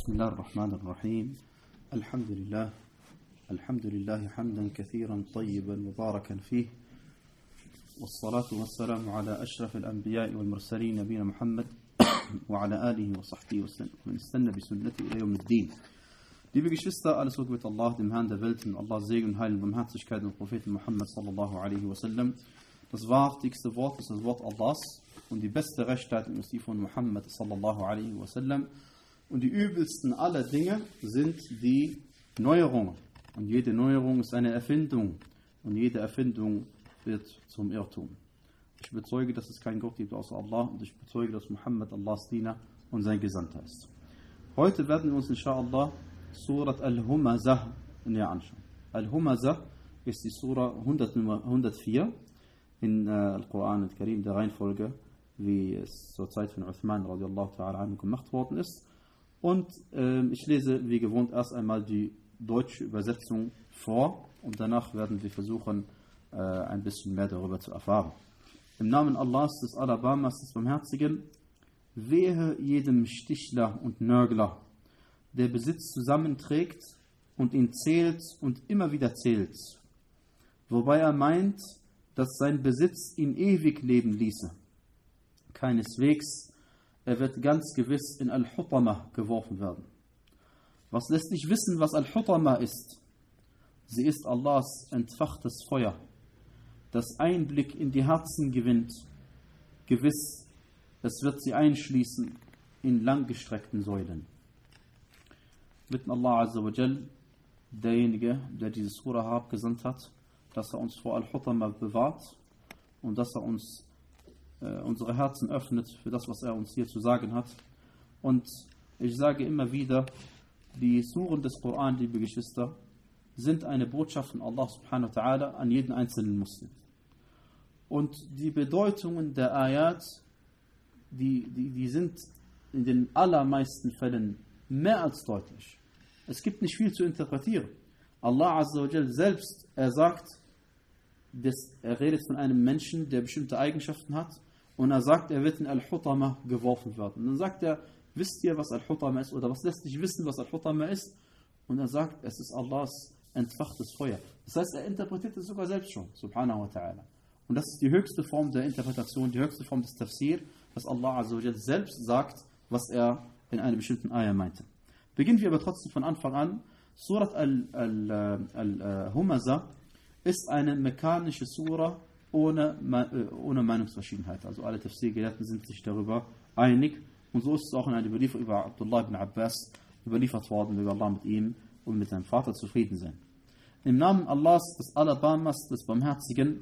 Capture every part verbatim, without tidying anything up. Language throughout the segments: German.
بسم الله الرحمن الرحيم. الحمد لله الحمد لله حمدا كثيرا طيبا مباركا فيه، والصلاة والسلام على أشرف الأنبياء والمرسلين نبينا محمد وعلى آله وصحبه وسلم ومن استنى بسنته إلى يوم الدين. Liebe Geschwister, alles Lob mit Allah, dem Herrn der Welt, und Allah Segen und Heil und Barmherzigkeit und Propheten Muhammad sallallahu alaihi wasallam. Das wahrhaftigste Wort ist das Wort Allahs und die beste Rechtsleitung ist die von Muhammad sallallahu alaihi wasallam. Und die übelsten aller Dinge sind die Neuerungen. Und jede Neuerung ist eine Erfindung. Und jede Erfindung wird zum Irrtum. Ich bezeuge, dass es keinen Gott gibt außer Allah. Und ich bezeuge, dass Muhammad Allahs Diener und sein Gesandter ist. Heute werden wir uns inshallah Surat Al-Humazah näher anschauen. Al-Humazah ist die Surah hundertvier in äh, Al-Quran al-Karim, der Reihenfolge, wie es zur Zeit von Uthman radiallahu ta'ala anhu gemacht worden ist. Und äh, ich lese wie gewohnt erst einmal die deutsche Übersetzung vor und danach werden wir versuchen, äh, ein bisschen mehr darüber zu erfahren. Im Namen Allahs, des Alabamas, des Barmherzigen, wehe jedem Stichler und Nörgler, der Besitz zusammenträgt und ihn zählt und immer wieder zählt, wobei er meint, dass sein Besitz ihn ewig leben ließe. Keineswegs, er wird ganz gewiss in Al-Hutama geworfen werden. Was lässt dich wissen, was Al-Hutama ist? Sie ist Allahs entfachtes Feuer, das Einblick in die Herzen gewinnt. Gewiss, es wird sie einschließen in langgestreckten Säulen. Bitten Allah Azza wa Jal, derjenige, der diese Surah herabgesandt hat, dass er uns vor Al-Hutama bewahrt und dass er uns äh, unsere Herzen öffnet für das, was er uns hier zu sagen hat. Und ich sage immer wieder, die Suren des Koran, liebe Geschwister, sind eine Botschaft von Allah subhanahu wa ta'ala an jeden einzelnen Muslim. Und die Bedeutungen der Ayat, die, die, die sind in den allermeisten Fällen mehr als deutlich. Es gibt nicht viel zu interpretieren. Allah Azza wa Jal selbst, er sagt, dass er redet von einem Menschen, der bestimmte Eigenschaften hat, und er sagt, er wird in Al-Hutama geworfen werden. Und dann sagt er, wisst ihr, was Al-Hutama ist, oder was lässt dich wissen, was Al-Hutama ist? Und er sagt, es ist Allahs entfachtes Feuer. Das heißt, er interpretiert es sogar selbst schon, subhanahu wa ta'ala. Und das ist die höchste Form der Interpretation, die höchste Form des Tafsir, dass Allah Azza wa Jal selbst sagt, was er in einer bestimmten Ayah meinte. Beginnen wir aber trotzdem von Anfang an. Surat Al-Humazah ist eine mekkanische Surah ohne, ohne Meinungsverschiedenheit. Also alle Tafsir-Gelehrten sind sich darüber einig. Und so ist es auch in einer Überlieferung über Abdullah ibn Abbas überliefert worden, wie Allah mit ihm und mit seinem Vater zufrieden sein. Im Namen Allahs, des Alabamas, des Barmherzigen,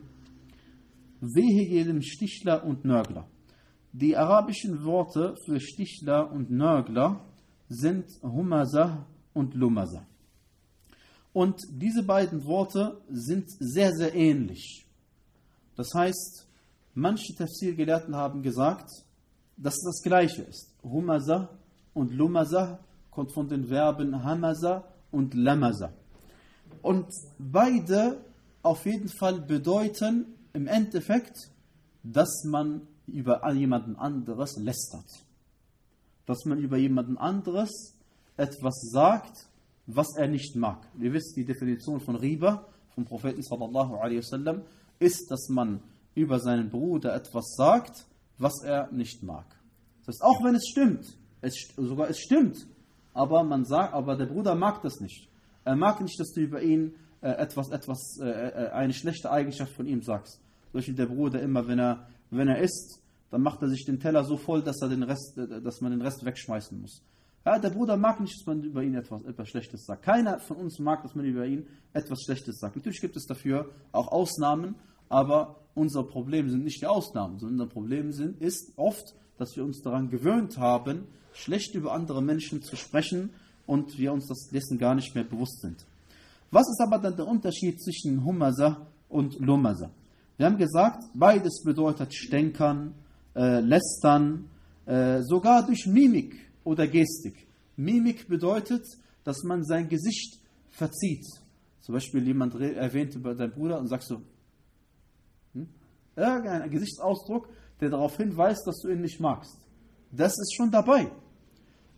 wehe jedem Stichler und Nörgler. Die arabischen Worte für Stichler und Nörgler sind Humazah und Lumazah. Und diese beiden Worte sind sehr, sehr ähnlich. Das heißt, manche Tafsir-Gelehrten haben gesagt, dass es das Gleiche ist. Humazah und Lumazah kommt von den Verben Hamazah und Lamazah. Und beide auf jeden Fall bedeuten im Endeffekt, dass man über jemanden anderes lästert. Dass man über jemanden anderes etwas sagt, was er nicht mag. Ihr wisst, die Definition von Riba, vom Propheten sallallahu alaihi wasallam, ist, dass man über seinen Bruder etwas sagt, was er nicht mag. Das heißt, auch wenn es stimmt, es, sogar es stimmt, aber man sagt, aber der Bruder mag das nicht. Er mag nicht, dass du über ihn äh, etwas, etwas, äh, eine schlechte Eigenschaft von ihm sagst. Zum Beispiel der Bruder immer, wenn er, wenn er isst, dann macht er sich den Teller so voll, dass er den Rest, dass man den Rest wegschmeißen muss. Ja, der Bruder mag nicht, dass man über ihn etwas, etwas Schlechtes sagt. Keiner von uns mag, dass man über ihn etwas Schlechtes sagt. Natürlich gibt es dafür auch Ausnahmen, aber unser Problem sind nicht die Ausnahmen, sondern unser Problem sind, ist oft, dass wir uns daran gewöhnt haben, schlecht über andere Menschen zu sprechen und wir uns das dessen gar nicht mehr bewusst sind. Was ist aber dann der Unterschied zwischen Humazah und Lumazah? Wir haben gesagt, beides bedeutet stänkern, äh, lästern, äh, sogar durch Mimik oder Gestik. Mimik bedeutet, dass man sein Gesicht verzieht. Zum Beispiel jemand erwähnt über deinen Bruder und sagst so, hm? irgendein Gesichtsausdruck, der darauf hinweist, dass du ihn nicht magst. Das ist schon dabei.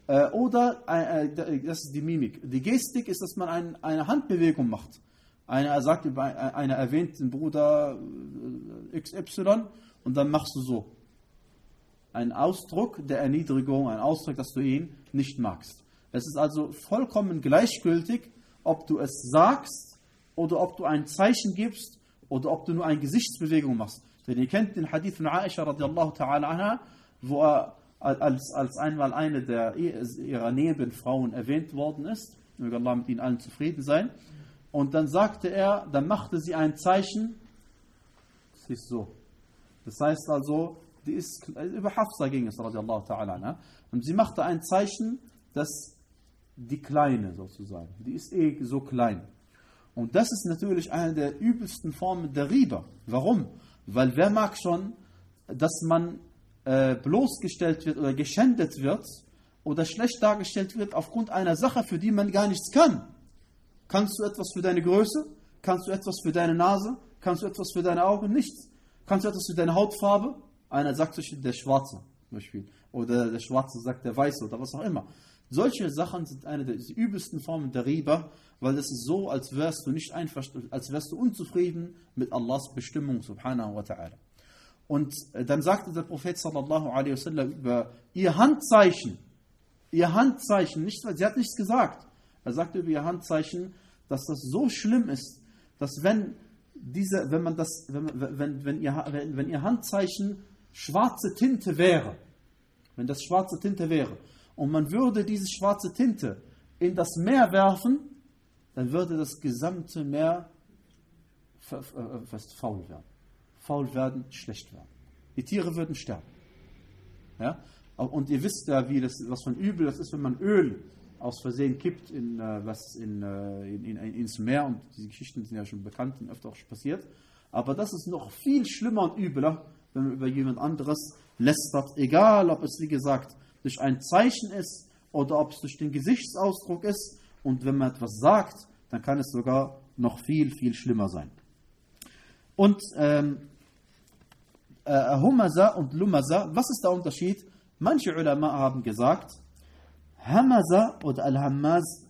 Äh, oder, äh, das ist die Mimik. Die Gestik ist, dass man ein, eine Handbewegung macht. Einer sagt über einer erwähnt den Bruder X Y und dann machst du so. Ein Ausdruck der Erniedrigung, ein Ausdruck, dass du ihn nicht magst. Es ist also vollkommen gleichgültig, ob du es sagst oder ob du ein Zeichen gibst oder ob du nur eine Gesichtsbewegung machst. Denn ihr kennt den Hadith von Aisha radiallahu ta'ala anha, wo er als, als einmal eine der ihrer Nebenfrauen erwähnt worden ist, möge Allah mit ihnen allen zufrieden sein. Und dann sagte er, dann machte sie ein Zeichen, das ist so. Das heißt also, die ist, über Hafsa ging es, radiallahu ta'ala anha, und sie machte ein Zeichen, dass die Kleine sozusagen, die ist eh so klein. Und das ist natürlich eine der übelsten Formen der Riba. Warum? Weil wer mag schon, dass man äh, bloßgestellt wird oder geschändet wird oder schlecht dargestellt wird aufgrund einer Sache, für die man gar nichts kann. Kannst du etwas für deine Größe? Kannst du etwas für deine Nase? Kannst du etwas für deine Augen? Nichts. Kannst du etwas für deine Hautfarbe? Einer sagt zum Beispiel der Schwarze. Zum Beispiel. Oder der Schwarze sagt der Weiße oder was auch immer. Solche Sachen sind eine der übelsten Formen der Riba, weil das ist so, als wärst du nicht einverstanden, als wärst du unzufrieden mit Allahs Bestimmung, subhanahu wa ta'ala. Und dann sagte der Prophet sallallahu alaihi wasallam über ihr Handzeichen, ihr Handzeichen, nicht, sie hat nichts gesagt. Er sagte über ihr Handzeichen, dass das so schlimm ist, dass wenn diese, wenn man das, wenn, wenn, wenn, ihr, wenn, wenn ihr Handzeichen schwarze Tinte wäre, wenn das schwarze Tinte wäre, und man würde diese schwarze Tinte in das Meer werfen, dann würde das gesamte Meer fast faul werden. Faul werden, schlecht werden. Die Tiere würden sterben. Ja? Und ihr wisst ja, wie das, was für ein Übel das ist, wenn man Öl aus Versehen kippt in, was in, in, in, ins Meer. Und diese Geschichten sind ja schon bekannt und öfter auch schon passiert. Aber das ist noch viel schlimmer und übler, wenn man über jemand anderes lästert. Egal, ob es, wie gesagt, durch ein Zeichen ist oder ob es durch den Gesichtsausdruck ist. Und wenn man etwas sagt, dann kann es sogar noch viel, viel schlimmer sein. Und ähm, äh, Humaza und Lumaza, was ist der Unterschied? Manche Ulama haben gesagt, Hamaza oder Al-Hammaz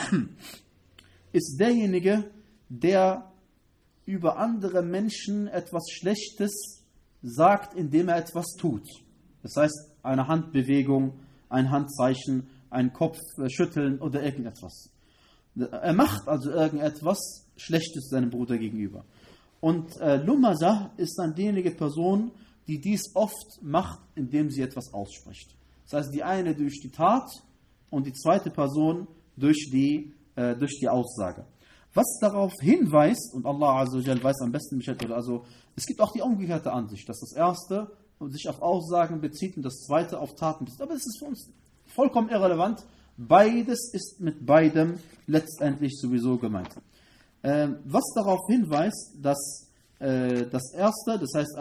ist derjenige, der über andere Menschen etwas Schlechtes sagt, indem er etwas tut. Das heißt, eine Handbewegung, ein Handzeichen, ein Kopfschütteln oder irgendetwas. Er macht also irgendetwas Schlechtes seinem Bruder gegenüber. Und äh, Lumaza ist dann diejenige Person, die dies oft macht, indem sie etwas ausspricht. Das heißt, die eine durch die Tat und die zweite Person durch die, äh, durch die Aussage. Was darauf hinweist, und Allah Azza wa Jal weiß am besten Bescheid, also es gibt auch die umgekehrte Ansicht, dass das erste sich auf Aussagen bezieht und das zweite auf Taten bezieht. Aber es ist für uns vollkommen irrelevant. Beides ist mit beidem letztendlich sowieso gemeint. Ähm, was darauf hinweist, dass äh, das erste, das heißt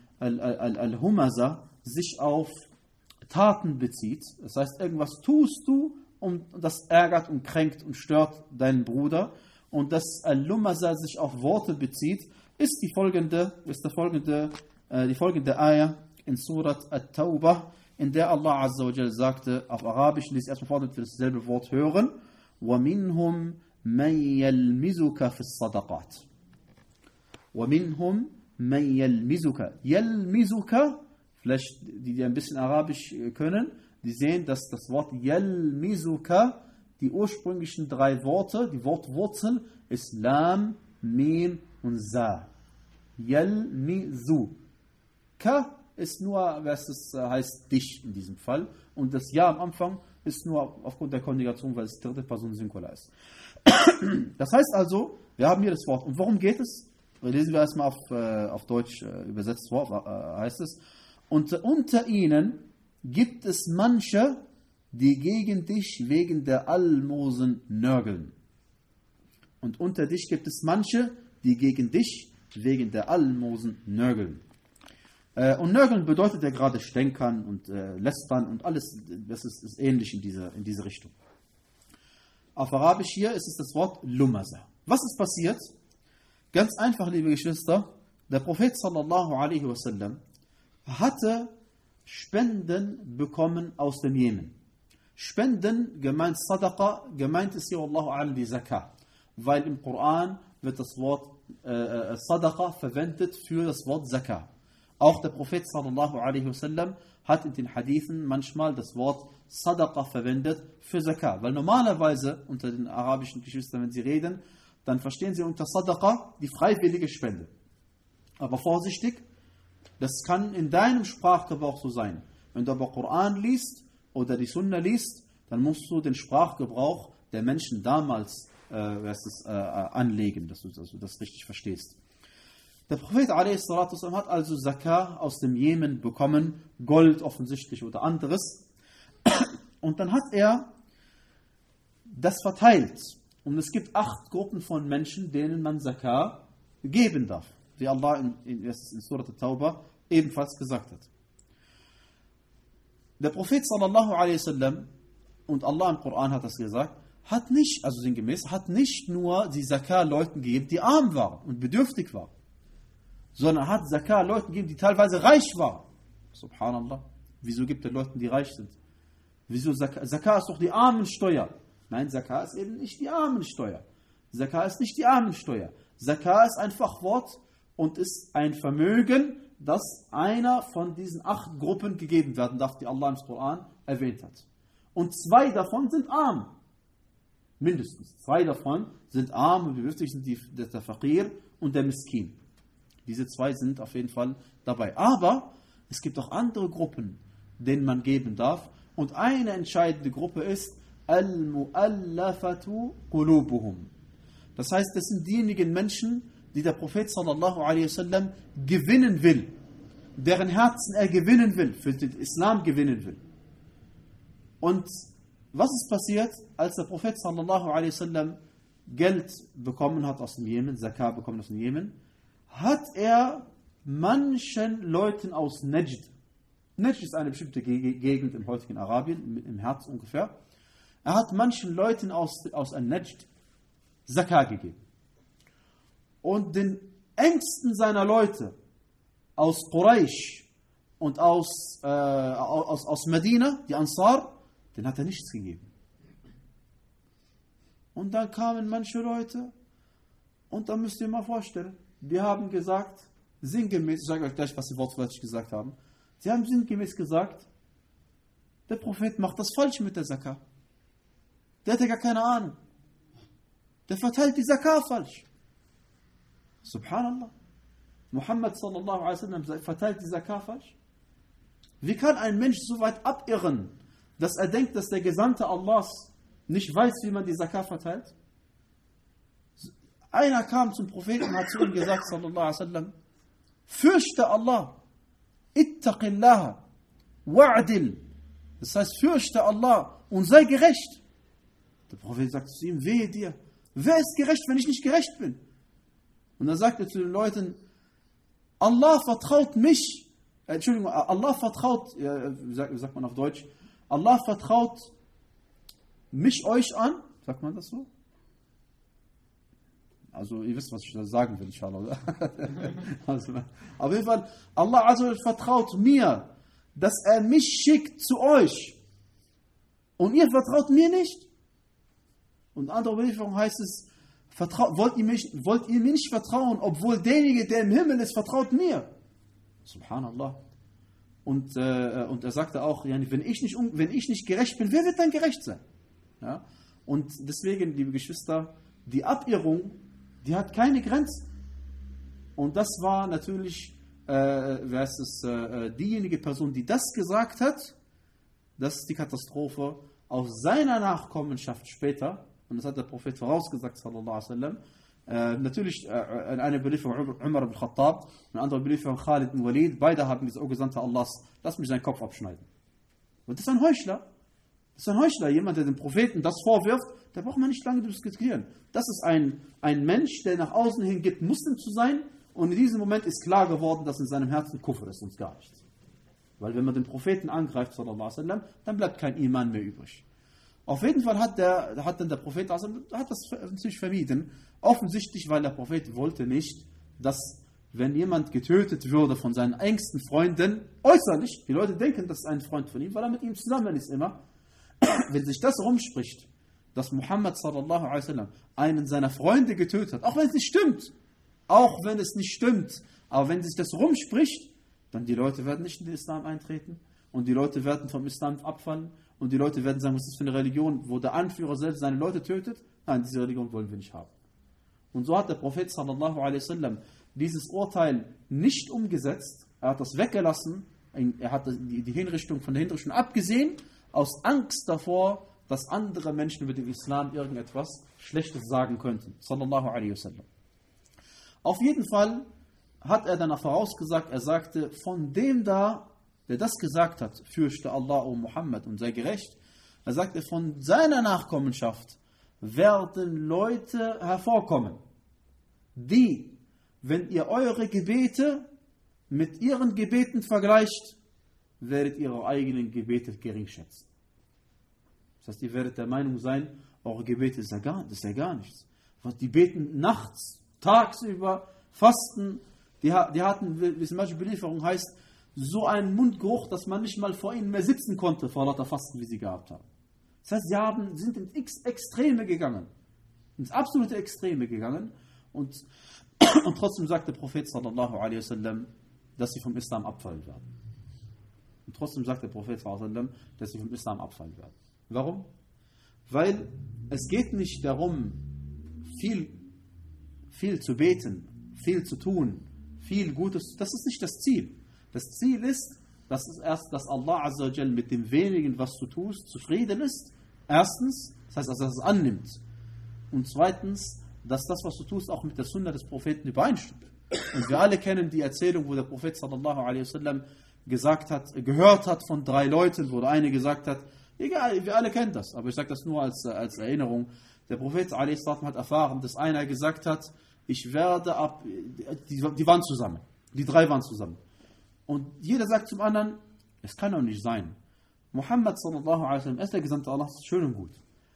Al-Humaza, sich auf Taten bezieht. Das heißt, irgendwas tust du und das ärgert und kränkt und stört deinen Bruder. Und dass Al-Lumaza sich auf Worte bezieht, ist die folgende, ist der folgende, äh, die folgende Ayah in Surat At-Tawbah, in der Allah Azza wa Jal sagte, auf Arabisch, lese erstmal vor, damit wir dasselbe Wort hören, وَمِنْهُمْ مَنْ يَلْمِزُكَ فِي الصَّدَقَاتِ وَمِنْهُمْ مَنْ يَلْمِزُكَ يَلْمِزُكَ, vielleicht die, die ein bisschen Arabisch können, die sehen, dass das Wort يَلْمِزُكَ, die ursprünglichen drei Worte, die Wortwurzel ist Lam, Mim und Za. Yalmizu. Ka ist nur, was es heißt, dich in diesem Fall. Und das Ja am Anfang ist nur aufgrund der Konjugation, weil es dritte Person Singular ist. Das heißt also, wir haben hier das Wort. Und worum geht es? Lesen wir erstmal auf, äh, auf Deutsch äh, übersetzt vor, äh, heißt es. Und unter ihnen gibt es manche, die gegen dich wegen der Almosen nörgeln. Und unter dich gibt es manche, die gegen dich wegen der Almosen nörgeln. Äh, und nörgeln bedeutet ja gerade stänkern und äh, lästern und alles, das ist, ist ähnlich in dieser, in diese Richtung. Auf Arabisch hier ist es das Wort Lumaza. Was ist passiert? Ganz einfach, liebe Geschwister, der Prophet sallallahu alaihi wasallam hatte Spenden bekommen aus dem Jemen. Spenden, gemeint Sadaqa, gemeint ist hier Wallahu a'lam die Zakah. Weil im Koran wird das Wort äh, Sadaqa verwendet für das Wort Zakah. Auch der Prophet sallallahu alaihi wasallam hat in den Hadithen manchmal das Wort Sadaqa verwendet für Zakah. Weil normalerweise unter den arabischen Geschwistern, wenn sie reden, dann verstehen sie unter Sadaqa die freiwillige Spende. Aber vorsichtig, das kann in deinem Sprachgebrauch so sein. Wenn du aber Koran liest oder die Sunna liest, dann musst du den Sprachgebrauch der Menschen damals äh, es, äh, anlegen, dass du, dass du das richtig verstehst. Der Prophet a s. hat also Zakah aus dem Jemen bekommen, Gold offensichtlich oder anderes. Und dann hat er das verteilt. Und es gibt acht Gruppen von Menschen, denen man Zakah geben darf. Wie Allah in, in, in Surat al-Tawbah ebenfalls gesagt hat. Der Prophet sallallahu alaihi wasallam, und Allah im Koran hat das gesagt, hat nicht, also sinngemäß, hat nicht nur die Zakah Leuten gegeben, die arm waren und bedürftig waren, sondern hat Zakah Leuten gegeben, die teilweise reich waren. Subhanallah. Wieso gibt er Leuten, die reich sind? Wieso Zakah? Zakah ist doch die Armensteuer. Nein, Zakah ist eben nicht die Armensteuer. Zakah ist nicht die Armensteuer. Zakah ist ein Fachwort und ist ein Vermögen, das einer von diesen acht Gruppen gegeben werden darf, die Allah im Koran erwähnt hat. Und zwei davon sind arm. Mindestens. Zwei davon sind arm und bedürftig, sind die, der Faqir und der Miskin. Diese zwei sind auf jeden Fall dabei. Aber es gibt auch andere Gruppen, denen man geben darf. Und eine entscheidende Gruppe ist Al-Mu'allafatu Qulubuhum. Das heißt, das sind diejenigen Menschen, die der Prophet sallallahu alaihi wasallam gewinnen will, deren Herzen er gewinnen will, für den Islam gewinnen will. Und was ist passiert, als der Prophet sallallahu alaihi wasallam Geld bekommen hat aus dem Jemen, Zakah bekommen aus dem Jemen, hat er manchen Leuten aus Najd, Najd ist eine bestimmte Gegend im heutigen Arabien, im Herz ungefähr, er hat manchen Leuten aus, aus Najd Zakah gegeben. Und den engsten seiner Leute aus Quraysh und aus, äh, aus, aus Medina, die Ansar, den hat er nichts gegeben. Und dann kamen manche Leute und da müsst ihr mal vorstellen, die haben gesagt, sinngemäß, ich sage euch gleich, was sie wortwörtlich gesagt haben, sie haben sinngemäß gesagt, der Prophet macht das falsch mit der Zakah. Der hat ja gar keine Ahnung. Der verteilt die Zakah falsch. Subhanallah. Muhammad sallallahu alaihi wasallam verteilt die Zakah falsch. Wie kann ein Mensch so weit abirren, dass er denkt, dass der Gesandte Allahs nicht weiß, wie man die Zakah verteilt? Einer kam zum Propheten und hat zu ihm gesagt, sallallahu alaihi wasallam, fürchte Allah, ittaqillah, wa'adil. Das heißt, fürchte Allah und sei gerecht. Der Prophet sagt zu ihm, wehe dir, wer ist gerecht, wenn ich nicht gerecht bin? Und dann sagt er zu den Leuten, Allah vertraut mich, äh, Entschuldigung, Allah vertraut, äh, wie, sagt, wie sagt man auf Deutsch, Allah vertraut mich euch an, sagt man das so? Also ihr wisst, was ich da sagen will, inshallah. Also, auf jeden Fall, Allah also vertraut mir, dass er mich schickt zu euch. Und ihr vertraut mir nicht? Und in anderer Überlieferung heißt es, vertrau, wollt, ihr mich, wollt ihr mir nicht vertrauen, obwohl derjenige, der im Himmel ist, vertraut mir? Subhanallah. Und, äh, und er sagte auch, ja, wenn, ich nicht, wenn ich nicht gerecht bin, wer wird dann gerecht sein? Ja? Und deswegen, liebe Geschwister, die Abirrung, die hat keine Grenzen. Und das war natürlich äh, wer ist es, äh, diejenige Person, die das gesagt hat, das ist die Katastrophe aus seiner Nachkommenschaft später. Und das hat der Prophet vorausgesagt, sallallahu alaihi wasallam. Äh, natürlich äh, in einer Überlieferung Umar ibn Khattab, in einer anderen Überlieferung Khalid ibn Walid, beide haben gesagt, O Gesandter Allahs, lass mich seinen Kopf abschneiden. Und das ist ein Heuchler. Das ist ein Heuchler, jemand, der dem Propheten das vorwirft, da braucht man nicht lange diskutieren. Das ist ein, ein Mensch, der nach außen hin gibt, Muslim zu sein, und in diesem Moment ist klar geworden, dass in seinem Herzen Kufr ist und gar nichts. Weil wenn man den Propheten angreift, sallallahu alaihi wasallam, dann bleibt kein Iman mehr übrig. Auf jeden Fall hat, der, hat dann der Prophet hat das natürlich vermieden, offensichtlich, weil der Prophet wollte nicht, dass, wenn jemand getötet würde von seinen engsten Freunden, äußerlich, die Leute denken, das ist ein Freund von ihm, weil er mit ihm zusammen ist immer, wenn sich das rumspricht, dass Muhammad sallallahu alaihi wasallam einen seiner Freunde getötet hat, auch wenn es nicht stimmt, auch wenn es nicht stimmt, aber wenn sich das rumspricht, dann die Leute werden nicht in den Islam eintreten und die Leute werden vom Islam abfallen und die Leute werden sagen, was ist das für eine Religion, wo der Anführer selbst seine Leute tötet? Nein, diese Religion wollen wir nicht haben. Und so hat der Prophet sallallahu alaihi wasallam dieses Urteil nicht umgesetzt, er hat das weggelassen, er hat die Hinrichtung von der Hinrichtung abgesehen, aus Angst davor, dass andere Menschen über den Islam irgendetwas Schlechtes sagen könnten. Sallallahu alaihi wasallam. Auf jeden Fall hat er danach vorausgesagt, er sagte, von dem da, der das gesagt hat, fürchte Allah und Muhammad und sei gerecht, er sagte, von seiner Nachkommenschaft werden Leute hervorkommen, die, wenn ihr eure Gebete mit ihren Gebeten vergleicht, werdet ihr eure eigenen Gebete gering schätzen. Das heißt, ihr werdet der Meinung sein, eure Gebete ist ja gar, das ist ja gar nichts. Die beten nachts, tagsüber, fasten, die, die hatten, wie es in manchen Belieferungen heißt, so einen Mundgeruch, dass man nicht mal vor ihnen mehr sitzen konnte, vor lauter Fasten, wie sie gehabt haben. Das heißt, sie haben, sind ins X Extreme gegangen, ins absolute Extreme gegangen und, und trotzdem sagt der Prophet sallallahu alaihi wasallam, dass sie vom Islam abfallen werden. Und trotzdem sagt der Prophet sallallahu alaihi wasallam, dass sie vom Islam abfallen werden. Warum? Weil es geht nicht darum, viel, viel zu beten, viel zu tun, viel Gutes. Das ist nicht das Ziel. Das Ziel ist, dass es erst, dass Allah Azza wa Jal mit dem wenigen, was du tust, zufrieden ist. Erstens, das heißt, dass er es annimmt. Und zweitens, dass das, was du tust, auch mit der Sunna des Propheten übereinstimmt. Und wir alle kennen die Erzählung, wo der Prophet sallallahu alaihi wasallam gesagt hat, gehört hat von drei Leuten, wo der eine gesagt hat, egal, wir alle kennen das, aber ich sage das nur als, als Erinnerung. Der Prophet alaihi wasallam hat erfahren, dass einer gesagt hat, ich werde ab, die, die waren zusammen, die drei waren zusammen. Und jeder sagt zum anderen, es kann doch nicht sein. Muhammad sallallahu alaihi wasallam ist der Gesandte Allah, ist schön und gut.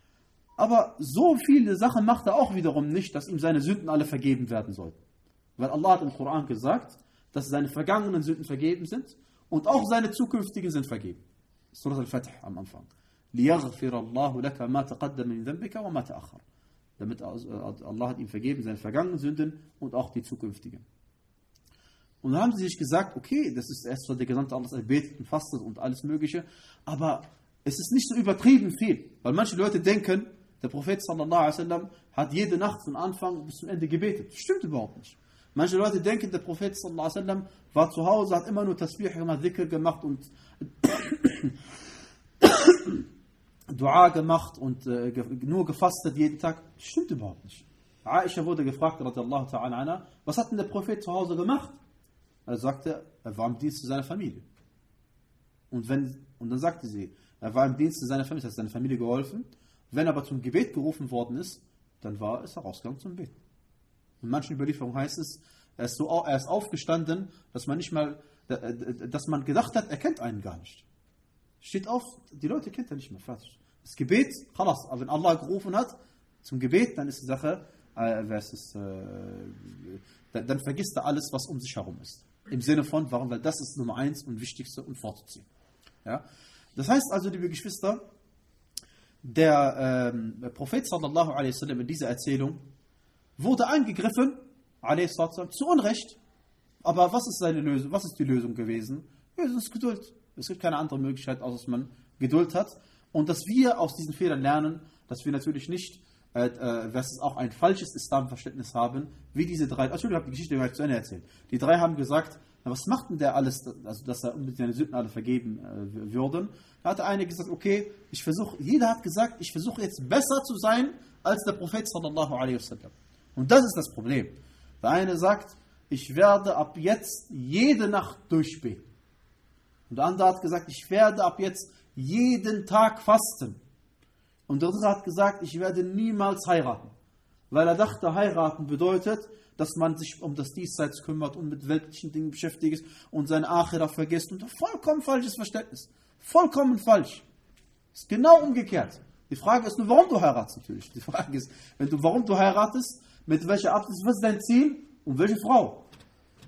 Aber so viele Sachen macht er auch wiederum nicht, dass ihm seine Sünden alle vergeben werden sollten. Weil Allah hat im Koran gesagt, dass seine vergangenen Sünden vergeben sind und auch seine zukünftigen sind vergeben. Surah Al-Fatih am Anfang. لِيَغْفِرَ اللَّهُ لَكَ مَا تَقَدَّمَ مِنْ ذَنْبِكَ وَمَا تَأَخَّرَ. Damit Allah hat ihm vergeben, seine vergangenen Sünden und auch die zukünftigen. Und dann haben sie sich gesagt, okay, das ist erst, weil der Gesandte Allah betet und fastet und alles Mögliche, aber es ist nicht so übertrieben viel. Weil manche Leute denken, der Prophet sallallahu alaihi wasallam hat jede Nacht von Anfang bis zum Ende gebetet. Das stimmt überhaupt nicht. Manche Leute denken, der Prophet sallallahu alaihi wasallam war zu Hause, hat immer nur Tasbih gemacht, Dhikr gemacht und Dua gemacht und äh, nur gefastet jeden Tag. Das stimmt überhaupt nicht. Aisha wurde gefragt, radiyallahu ta'ala anha, was hat denn der Prophet zu Hause gemacht? Er sagte, er war im Dienst zu seiner Familie. Und, wenn, und dann sagte sie, er war im Dienst zu seiner Familie, das hat seiner Familie geholfen. Wenn aber zum Gebet gerufen worden ist, dann war es herausgegangen zum Beten. In manchen Überlieferungen heißt es, er ist, so, er ist aufgestanden, dass man nicht mal, dass man gedacht hat, er kennt einen gar nicht. Steht auf, die Leute kennt er nicht mehr, fertig. Das Gebet, khalas, aber wenn Allah gerufen hat zum Gebet, dann ist die Sache, äh, es, äh, dann, dann vergisst er alles, was um sich herum ist. Im Sinne von, warum? Weil das ist Nummer eins und Wichtigste und vorzuziehen. Ja? Das heißt also, liebe Geschwister, der ähm, Prophet sallallahu alaihi wasallam in dieser Erzählung wurde angegriffen, alaihi sallam, zu Unrecht. Aber was ist seine Lösung? Was ist die Lösung gewesen? Ja, es ist Geduld. Es gibt keine andere Möglichkeit, außer dass man Geduld hat. Und dass wir aus diesen Fehlern lernen, dass wir natürlich nicht, äh, äh, dass es auch ein falsches Islamverständnis haben, wie diese drei. Entschuldigung, ich habe die Geschichte gleich zu Ende erzählt. Die drei haben gesagt, na, was macht denn der alles, also dass er mit seinen Sünden alle vergeben äh, würden? Da hat der eine gesagt, okay, ich versuche, jeder hat gesagt, ich versuche jetzt besser zu sein als der Prophet sallallahu alaihi wasallam. Und das ist das Problem. Der eine sagt, ich werde ab jetzt jede Nacht durchbeten. Und der andere hat gesagt, ich werde ab jetzt jeden Tag fasten. Und der dritte hat gesagt, ich werde niemals heiraten. Weil er dachte, heiraten bedeutet, dass man sich um das Diesseits kümmert und mit weltlichen Dingen beschäftigt ist und seine Akhira vergisst. Und ein vollkommen falsches Verständnis. Vollkommen falsch. Ist genau umgekehrt. Die Frage ist nur, warum du heiratest natürlich. Die Frage ist, wenn du, warum du heiratest, mit welcher Absicht, was ist dein Ziel und welche Frau?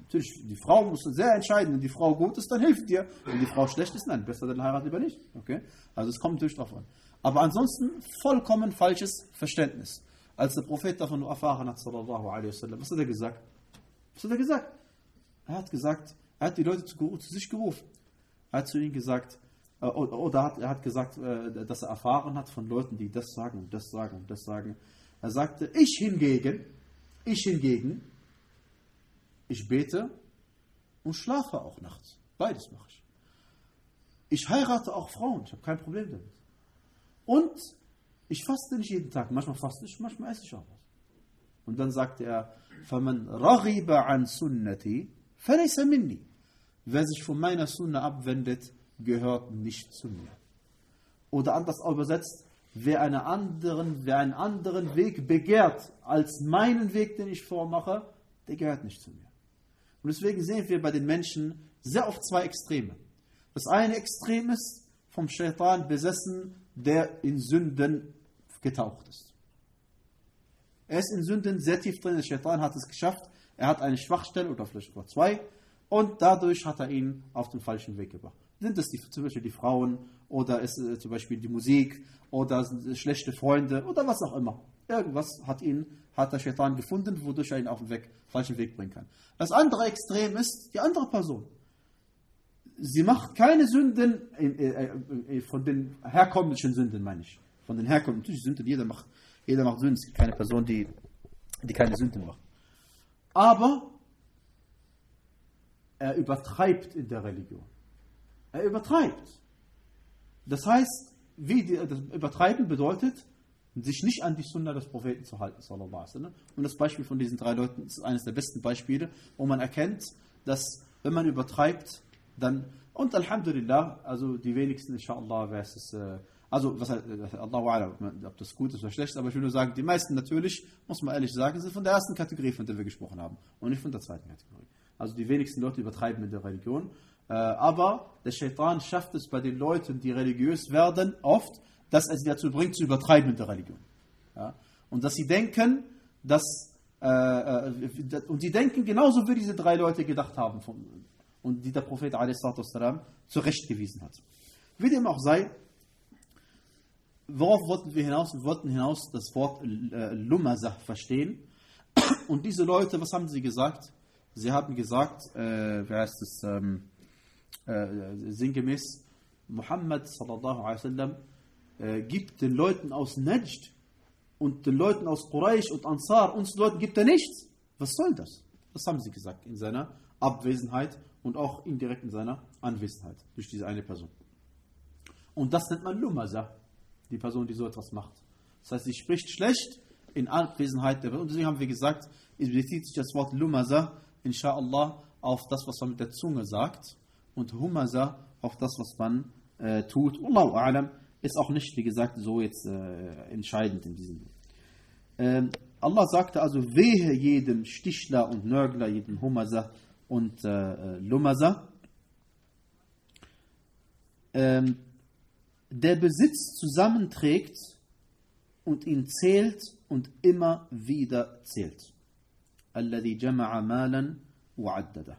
Natürlich, die Frau muss sehr entscheiden. Wenn die Frau gut ist, dann hilft dir. Wenn die Frau schlecht ist, nein, besser dann heiraten lieber nicht. Okay? Also es kommt natürlich drauf an. Aber ansonsten vollkommen falsches Verständnis. Als der Prophet davon nur erfahren hat, sallallahu alaihi wasallam, was hat er gesagt? Was hat er gesagt? Er hat gesagt, er hat die Leute zu, zu sich gerufen. Er hat zu ihnen gesagt, äh, oder, oder hat, er hat gesagt, äh, dass er erfahren hat von Leuten, die das sagen und das sagen und das sagen. Er sagte, ich hingegen, ich hingegen, ich bete und schlafe auch nachts. Beides mache ich. Ich heirate auch Frauen, ich habe kein Problem damit. Und ich faste nicht jeden Tag. Manchmal faste ich, manchmal esse ich auch was. Und dann sagte er, فَمَنْ رَغِبَ عَنْ سُنَّتِي فَلَيْسَ مِنِّي. Wer sich von meiner Sunna abwendet, gehört nicht zu mir. Oder anders übersetzt, wer, eine anderen, wer einen anderen Weg begehrt als meinen Weg, den ich vormache, der gehört nicht zu mir. Und deswegen sehen wir bei den Menschen sehr oft zwei Extreme. Das eine Extrem ist vom Shaitan besessen, der in Sünden getaucht ist. Er ist in Sünden sehr tief drin. Der Shaitan hat es geschafft. Er hat eine Schwachstelle oder vielleicht sogar zwei. Und dadurch hat er ihn auf den falschen Weg gebracht. Sind es die, zum Beispiel die Frauen oder ist es zum Beispiel die Musik oder schlechte Freunde oder was auch immer. Irgendwas hat ihn, hat der Shaitan gefunden, wodurch er ihn auf den Weg, falschen Weg bringen kann. Das andere Extrem ist die andere Person. Sie macht keine Sünden, äh, äh, von den herkömmlichen Sünden meine ich. Von den herkömmlichen Sünden, jeder macht, jeder macht Sünden. Es gibt keine Person, die, die keine Sünden macht. Aber er übertreibt in der Religion. Er übertreibt. Das heißt, wie die, das Übertreiben bedeutet, sich nicht an die Sunna des Propheten zu halten, sallallahu alaihi wasallam. Und das Beispiel von diesen drei Leuten ist eines der besten Beispiele, wo man erkennt, dass wenn man übertreibt, dann, und Alhamdulillah, also die wenigsten, inshallah, wer es, äh, also, was, Allahu a'lam, ob das gut ist oder schlecht ist, aber ich will nur sagen, die meisten natürlich, muss man ehrlich sagen, sind von der ersten Kategorie, von der wir gesprochen haben, und nicht von der zweiten Kategorie. Also die wenigsten Leute übertreiben in der Religion, äh, aber der Shaitan schafft es bei den Leuten, die religiös werden, oft, dass er sie dazu bringt, zu übertreiben in der Religion. Ja? Und dass sie denken, dass, äh, äh, und sie denken genauso, wie diese drei Leute gedacht haben, von, und die der Prophet a s. zurechtgewiesen hat. Wie dem auch sei, worauf wollten wir hinaus? Wir wollten hinaus das Wort äh, Lumazah verstehen. Und diese Leute, was haben sie gesagt? Sie haben gesagt, äh, wer heißt es, ähm, äh, sinngemäß, Muhammad sallallahu alaihi wasallam äh, gibt den Leuten aus Najd und den Leuten aus Quraysh und Ansar, uns Leuten gibt er nichts. Was soll das? Das haben sie gesagt in seiner Abwesenheit und auch indirekt in seiner Anwesenheit durch diese eine Person. Und das nennt man Lumazah, die Person, die so etwas macht. Das heißt, sie spricht schlecht in Anwesenheit der Person. Und deswegen haben wir gesagt, es bezieht sich das Wort Lumazah, inshallah, auf das, was man mit der Zunge sagt, und Humazah auf das, was man äh, tut. Allahu a'lam, ist auch nicht, wie gesagt, so jetzt äh, entscheidend in diesem. Ähm, Allah sagte also, wehe jedem Stichler und Nörgler, jedem Humazah und äh, Lumazah. Ähm, der Besitz zusammenträgt und ihn zählt und immer wieder zählt. Alladhi jama'a malan wa'addada.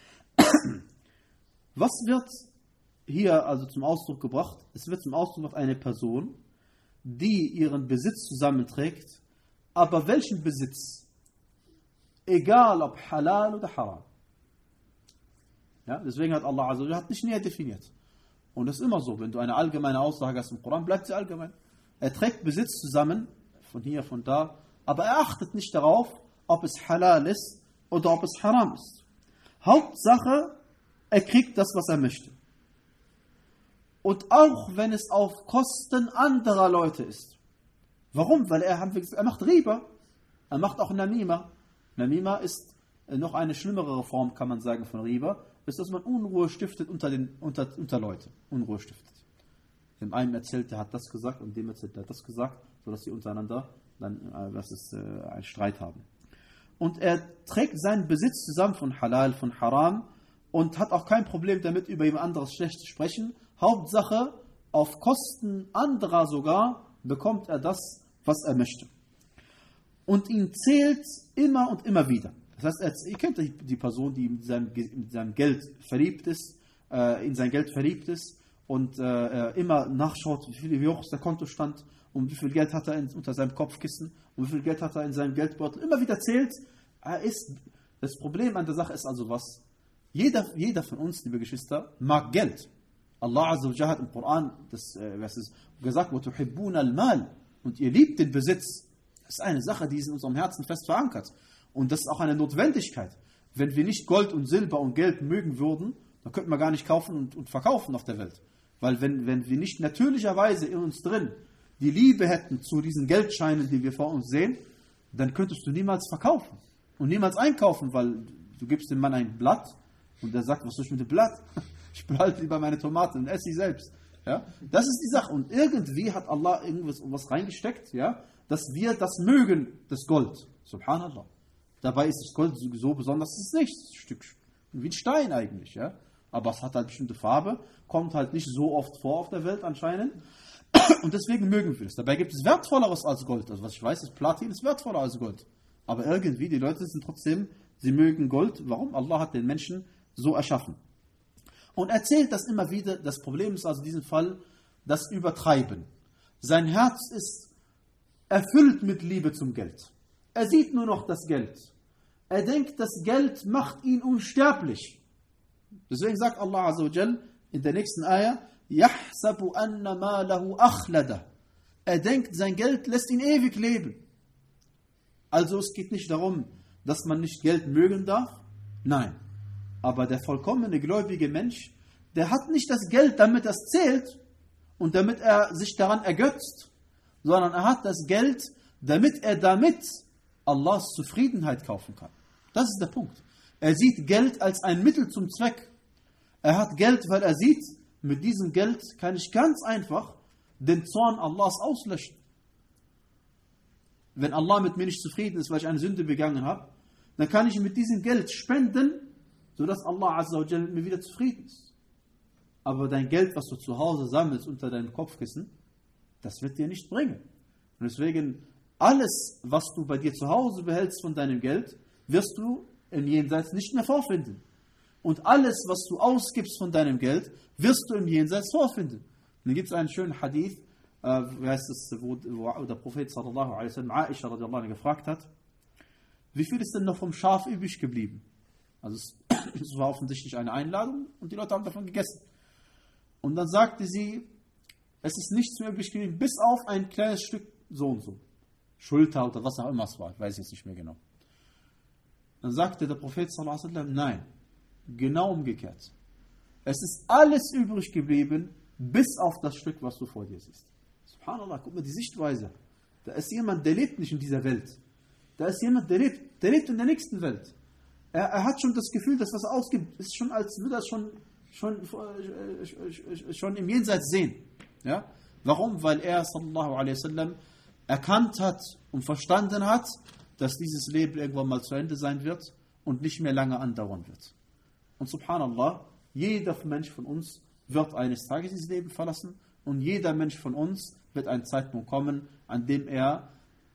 Was wird hier also zum Ausdruck gebracht? Es wird zum Ausdruck gebracht eine Person, die ihren Besitz zusammenträgt, aber welchen Besitz? Egal ob halal oder haram. Ja, deswegen hat Allah also hat nicht näher definiert. Und das ist immer so, wenn du eine allgemeine Aussage hast im Koran, bleibt sie allgemein. Er trägt Besitz zusammen, von hier, von da, aber er achtet nicht darauf, ob es halal ist oder ob es haram ist. Hauptsache, er kriegt das, was er möchte. Und auch wenn es auf Kosten anderer Leute ist. Warum? Weil er, er macht Riba. Er macht auch Namima. Namima ist noch eine schlimmere Form, kann man sagen, von Riba. Ist, dass man Unruhe stiftet unter, den, unter, unter Leute. Unruhe stiftet. Dem einen erzählt, der hat das gesagt und dem erzählt, der hat das gesagt, sodass sie untereinander dann äh, was ist, äh, einen Streit haben. Und er trägt seinen Besitz zusammen von Halal, von Haram und hat auch kein Problem damit, über jemand anderes schlecht zu sprechen. Hauptsache, auf Kosten anderer sogar, bekommt er das, was er möchte. Und ihn zählt immer und immer wieder. Das heißt, er, ihr kennt die Person, die mit seinem, mit seinem Geld verliebt ist, äh, in sein Geld verliebt ist und äh, immer nachschaut, wie, viel, wie hoch ist der Kontostand und wie viel Geld hat er in, unter seinem Kopfkissen und wie viel Geld hat er in seinem Geldbeutel. Immer wieder zählt. Er ist, das Problem an der Sache ist also was? Jeder, jeder von uns, liebe Geschwister, mag Geld. Allah Azza wa Jalla hat im Koran das, äh, was ist, gesagt, وَتُحِبُّونَ الْمَالِ und ihr liebt den Besitz. Das ist eine Sache, die ist in unserem Herzen fest verankert. Und das ist auch eine Notwendigkeit. Wenn wir nicht Gold und Silber und Geld mögen würden, dann könnten wir gar nicht kaufen und, und verkaufen auf der Welt. Weil wenn, wenn wir nicht natürlicherweise in uns drin die Liebe hätten zu diesen Geldscheinen, die wir vor uns sehen, dann könntest du niemals verkaufen und niemals einkaufen, weil du gibst dem Mann ein Blatt und der sagt, was soll ich mit dem Blatt? Ich behalte lieber meine Tomaten und esse sie selbst. Ja? Das ist die Sache. Und irgendwie hat Allah irgendwas was reingesteckt, ja, dass wir das mögen, das Gold. Subhanallah. Dabei ist das Gold so besonders, es ist nichts. Ein Stück wie ein Stein eigentlich. Ja? Aber es hat halt bestimmte Farbe, kommt halt nicht so oft vor auf der Welt anscheinend. Und deswegen mögen wir es. Dabei gibt es Wertvolleres als Gold. Also was ich weiß, ist Platin ist wertvoller als Gold. Aber irgendwie, die Leute sind trotzdem, sie mögen Gold. Warum? Allah hat den Menschen so erschaffen. Und erzählt das immer wieder. Das Problem ist also in diesem Fall das Übertreiben. Sein Herz ist erfüllt mit Liebe zum Geld. Er sieht nur noch das Geld. Er denkt, das Geld macht ihn unsterblich. Deswegen sagt Allah Azza wa Jal in der nächsten Ayah, يَحْسَبُ أَنَّ مَالَهُ أَخْلَدَ. Er denkt, sein Geld lässt ihn ewig leben. Also es geht nicht darum, dass man nicht Geld mögen darf. Nein. Aber der vollkommene gläubige Mensch, der hat nicht das Geld, damit das zählt und damit er sich daran ergötzt, sondern er hat das Geld, damit er damit Allahs Zufriedenheit kaufen kann. Das ist der Punkt. Er sieht Geld als ein Mittel zum Zweck. Er hat Geld, weil er sieht, mit diesem Geld kann ich ganz einfach den Zorn Allahs auslöschen. Wenn Allah mit mir nicht zufrieden ist, weil ich eine Sünde begangen habe, dann kann ich mit diesem Geld spenden, sodass Allah Azza wa Jalla mit mir wieder zufrieden ist. Aber dein Geld, was du zu Hause sammelst unter deinem Kopfkissen, das wird dir nicht bringen. Und deswegen, alles, was du bei dir zu Hause behältst von deinem Geld, wirst du im Jenseits nicht mehr vorfinden. Und alles, was du ausgibst von deinem Geld, wirst du im Jenseits vorfinden. Und dann gibt es einen schönen Hadith, äh, wie heißt es, wo, wo der Prophet sallallahu alaihi wasallam Aisha radiallahu anha gefragt hat, wie viel ist denn noch vom Schaf übrig geblieben? Also es, es war offensichtlich eine Einladung und die Leute haben davon gegessen. Und dann sagte sie, es ist nichts mehr übrig geblieben, bis auf ein kleines Stück so und so. Schulter oder was auch immer es war, ich weiß jetzt nicht mehr genau. Dann sagte der Prophet sallallahu alaihi wasallam, nein, genau umgekehrt. Es ist alles übrig geblieben, bis auf das Stück, was du vor dir siehst. Subhanallah, guck mal die Sichtweise. Da ist jemand, der lebt nicht in dieser Welt. Da ist jemand, der lebt, der lebt in der nächsten Welt. Er, er hat schon das Gefühl, dass was er ausgibt, ist schon, als würde er es schon, schon, äh, schon im Jenseits sehen. Ja? Warum? Weil er, sallallahu alaihi wasallam, erkannt hat und verstanden hat, dass dieses Leben irgendwann mal zu Ende sein wird und nicht mehr lange andauern wird. Und subhanallah, jeder Mensch von uns wird eines Tages dieses Leben verlassen und jeder Mensch von uns wird ein Zeitpunkt kommen, an dem er,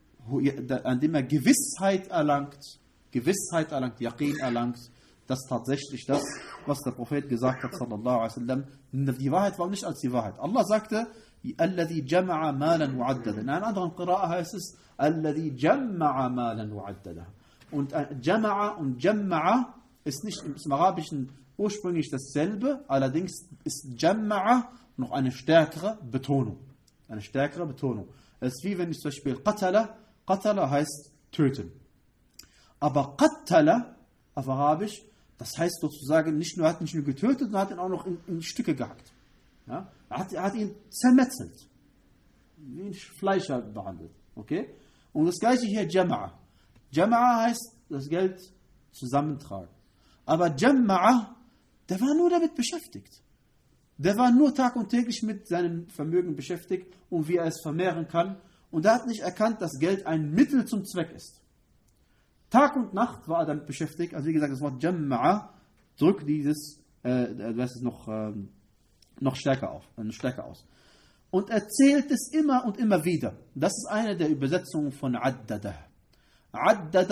an dem er Gewissheit erlangt, Gewissheit erlangt, Yaqin erlangt, dass tatsächlich das, was der Prophet gesagt hat, sallallahu alaihi wasallam, die Wahrheit war nicht als die Wahrheit. Allah sagte, الذي جمع مالا معددا. In einer anderen Qira'a heißt es, الذي جمع مالا معددا. Und Jama'a und Jamma'a ist nicht im Arabischen ursprünglich dasselbe, allerdings ist Jamma'a noch eine stärkere Betonung. Eine stärkere Betonung. Es ist wie wenn ich zum Beispiel Qatala, Qatala heißt töten. Aber Qatala auf Arabisch, das heißt sozusagen nicht nur, er hat nicht nur getötet, sondern hat ihn auch noch in, in Stücke gehackt. Ja? Er, hat, er hat ihn zermetzelt. Wie ein Fleischer behandelt. Okay? Und das gleiche hier Jama'a. Jama'a heißt das Geld zusammentragen. Aber Jama'a, der war nur damit beschäftigt. Der war nur tag und täglich mit seinem Vermögen beschäftigt und wie er es vermehren kann. Und er hat nicht erkannt, dass Geld ein Mittel zum Zweck ist. Tag und Nacht war er damit beschäftigt. Also wie gesagt, das Wort Jama'a drückt dieses, äh, das ist noch, äh, noch stärker auf, äh, stärker aus. Und er zählt es immer und immer wieder. Das ist eine der Übersetzungen von Addada. Addada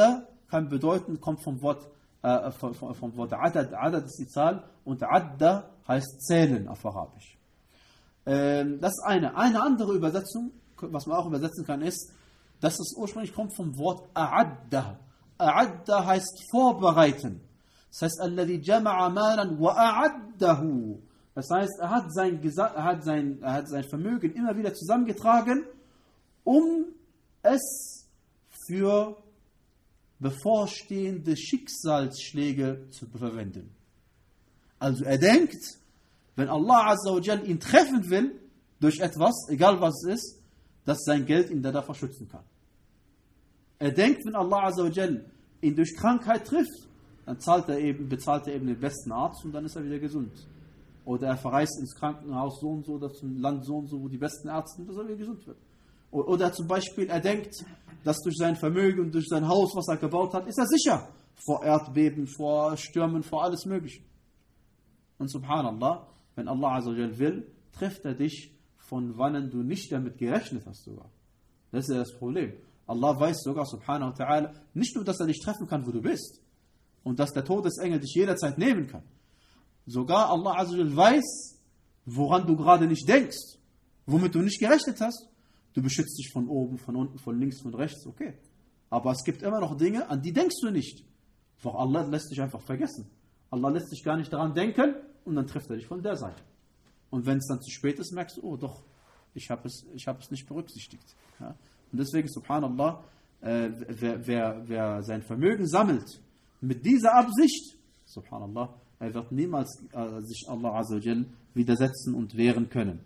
kann bedeuten, kommt vom Wort, äh, vom, vom Wort Adad. Adad ist die Zahl und Adda heißt zählen auf Arabisch. Ähm, das ist eine. Eine andere Übersetzung, was man auch übersetzen kann, ist, dass es ursprünglich kommt vom Wort A'adda. A'adda heißt vorbereiten. Das heißt, alladhi jama'a malan wa a'addahu. Das heißt, er hat sein, er hat sein, er hat sein Vermögen immer wieder zusammengetragen, um es für bevorstehende Schicksalsschläge zu verwenden. Also er denkt, wenn Allah Azza wa Jal ihn treffen will, durch etwas, egal was es ist, dass sein Geld ihn davor schützen kann. Er denkt, wenn Allah Azza wa Jal ihn durch Krankheit trifft, dann zahlt er eben, bezahlt er eben den besten Arzt und dann ist er wieder gesund. Oder er verreist ins Krankenhaus so und so, oder zum Land so und so, wo die besten Ärzte sind, dass er wieder gesund wird. Oder zum Beispiel, er denkt, dass durch sein Vermögen und durch sein Haus, was er gebaut hat, ist er sicher vor Erdbeben, vor Stürmen, vor alles Mögliche. Und subhanallah, wenn Allah Azza wa Jal will, trifft er dich von wann du nicht damit gerechnet hast sogar. Das ist ja das Problem. Allah weiß sogar, subhanahu wa ta'ala, nicht nur, dass er dich treffen kann, wo du bist, und dass der Todesengel dich jederzeit nehmen kann. Sogar Allah Azza wa Jal weiß, woran du gerade nicht denkst, womit du nicht gerechnet hast. Du beschützt dich von oben, von unten, von links, von rechts, okay. Aber es gibt immer noch Dinge, an die denkst du nicht. Doch Allah lässt dich einfach vergessen. Allah lässt dich gar nicht daran denken und dann trifft er dich von der Seite. Und wenn es dann zu spät ist, merkst du, oh doch, ich habe es, ich hab es nicht berücksichtigt. Ja? Und deswegen, subhanallah, äh, wer, wer, wer sein Vermögen sammelt, mit dieser Absicht, subhanallah, er wird niemals äh, sich Allah Azza wa Jal widersetzen und wehren können.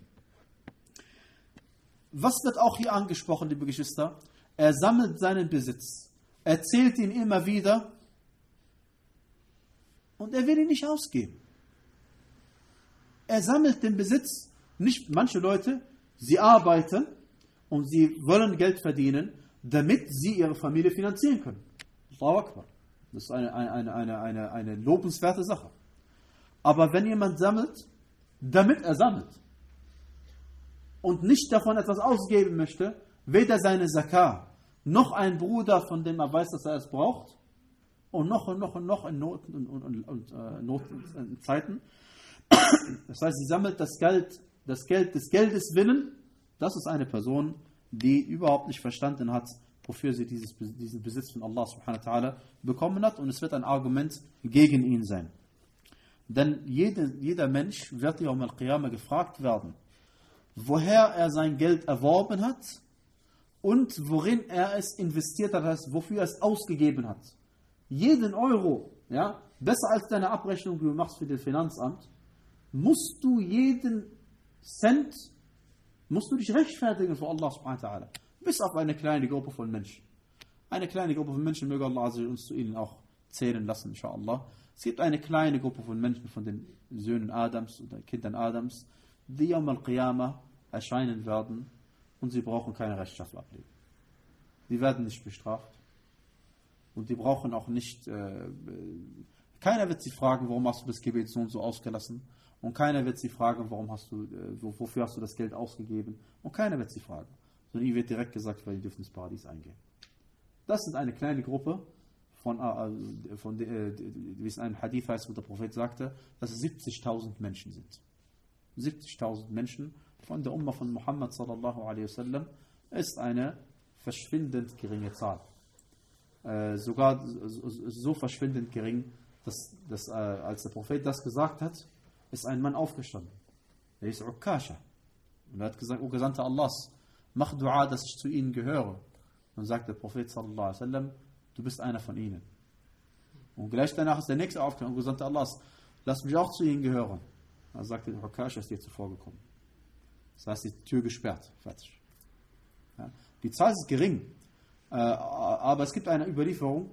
Was wird auch hier angesprochen, liebe Geschwister? Er sammelt seinen Besitz, er zählt ihn immer wieder und er will ihn nicht ausgeben. Er sammelt den Besitz, nicht manche Leute, sie arbeiten und sie wollen Geld verdienen, damit sie ihre Familie finanzieren können. Allahu Akbar. Das ist eine, eine, eine, eine, eine lobenswerte Sache. Aber wenn jemand sammelt, damit er sammelt und nicht davon etwas ausgeben möchte, weder seine Zakah, noch ein Bruder, von dem er weiß, dass er es braucht, und noch und noch und noch in Noten und, und, und, und äh, Noten, in Zeiten. Das heißt, sie sammelt das Geld, das Geld des Geldes willen. Das ist eine Person, die überhaupt nicht verstanden hat, wofür sie dieses, diesen Besitz von Allah subhanahu wa ta'ala bekommen hat, und es wird ein Argument gegen ihn sein. Denn jede, jeder Mensch wird Yawm al-Qiyamah gefragt werden, woher er sein Geld erworben hat und worin er es investiert hat, das heißt, wofür er es ausgegeben hat. Jeden Euro, ja, besser als deine Abrechnung, die du machst für das Finanzamt, musst du jeden Cent, musst du dich rechtfertigen vor Allah subhanahu wa ta'ala. Bis auf eine kleine Gruppe von Menschen. Eine kleine Gruppe von Menschen, möge Allah uns zu ihnen auch zählen lassen, inshallah. Es gibt eine kleine Gruppe von Menschen, von den Söhnen Adams oder Kindern Adams, die Yawm al-Qiyamah erscheinen werden und sie brauchen keine Rechenschaft ablegen. Die werden nicht bestraft und die brauchen auch nicht, äh, keiner wird sie fragen, warum hast du das Gebet so und so ausgelassen, und keiner wird sie fragen, warum hast du, äh, wofür hast du das Geld ausgegeben, und keiner wird sie fragen, sondern ihnen wird direkt gesagt, weil die dürfen ins Paradies eingehen. Das ist eine kleine Gruppe, von, äh, von äh, wie es in einem Hadith heißt, wo der Prophet sagte, dass es siebzigtausend Menschen sind. siebzigtausend Menschen von der Ummah von Muhammad sallallahu alaihi wasallam ist eine verschwindend geringe Zahl. Äh, sogar so, so verschwindend gering, dass, dass äh, als der Prophet das gesagt hat, ist ein Mann aufgestanden. Er ist Ukasha. Und er hat gesagt, O Gesandter Allahs, mach Dua, dass ich zu ihnen gehöre. Und sagt der Prophet sallallahu alaihi wasallam, du bist einer von ihnen. Und gleich danach ist der nächste aufgestanden, O Gesandter Allahs, lass mich auch zu ihnen gehören. Er sagte, der Ukasha ist dir zuvor gekommen. Das heißt, die Tür gesperrt. Fertig. Ja. Die Zahl ist gering. Äh, aber es gibt eine Überlieferung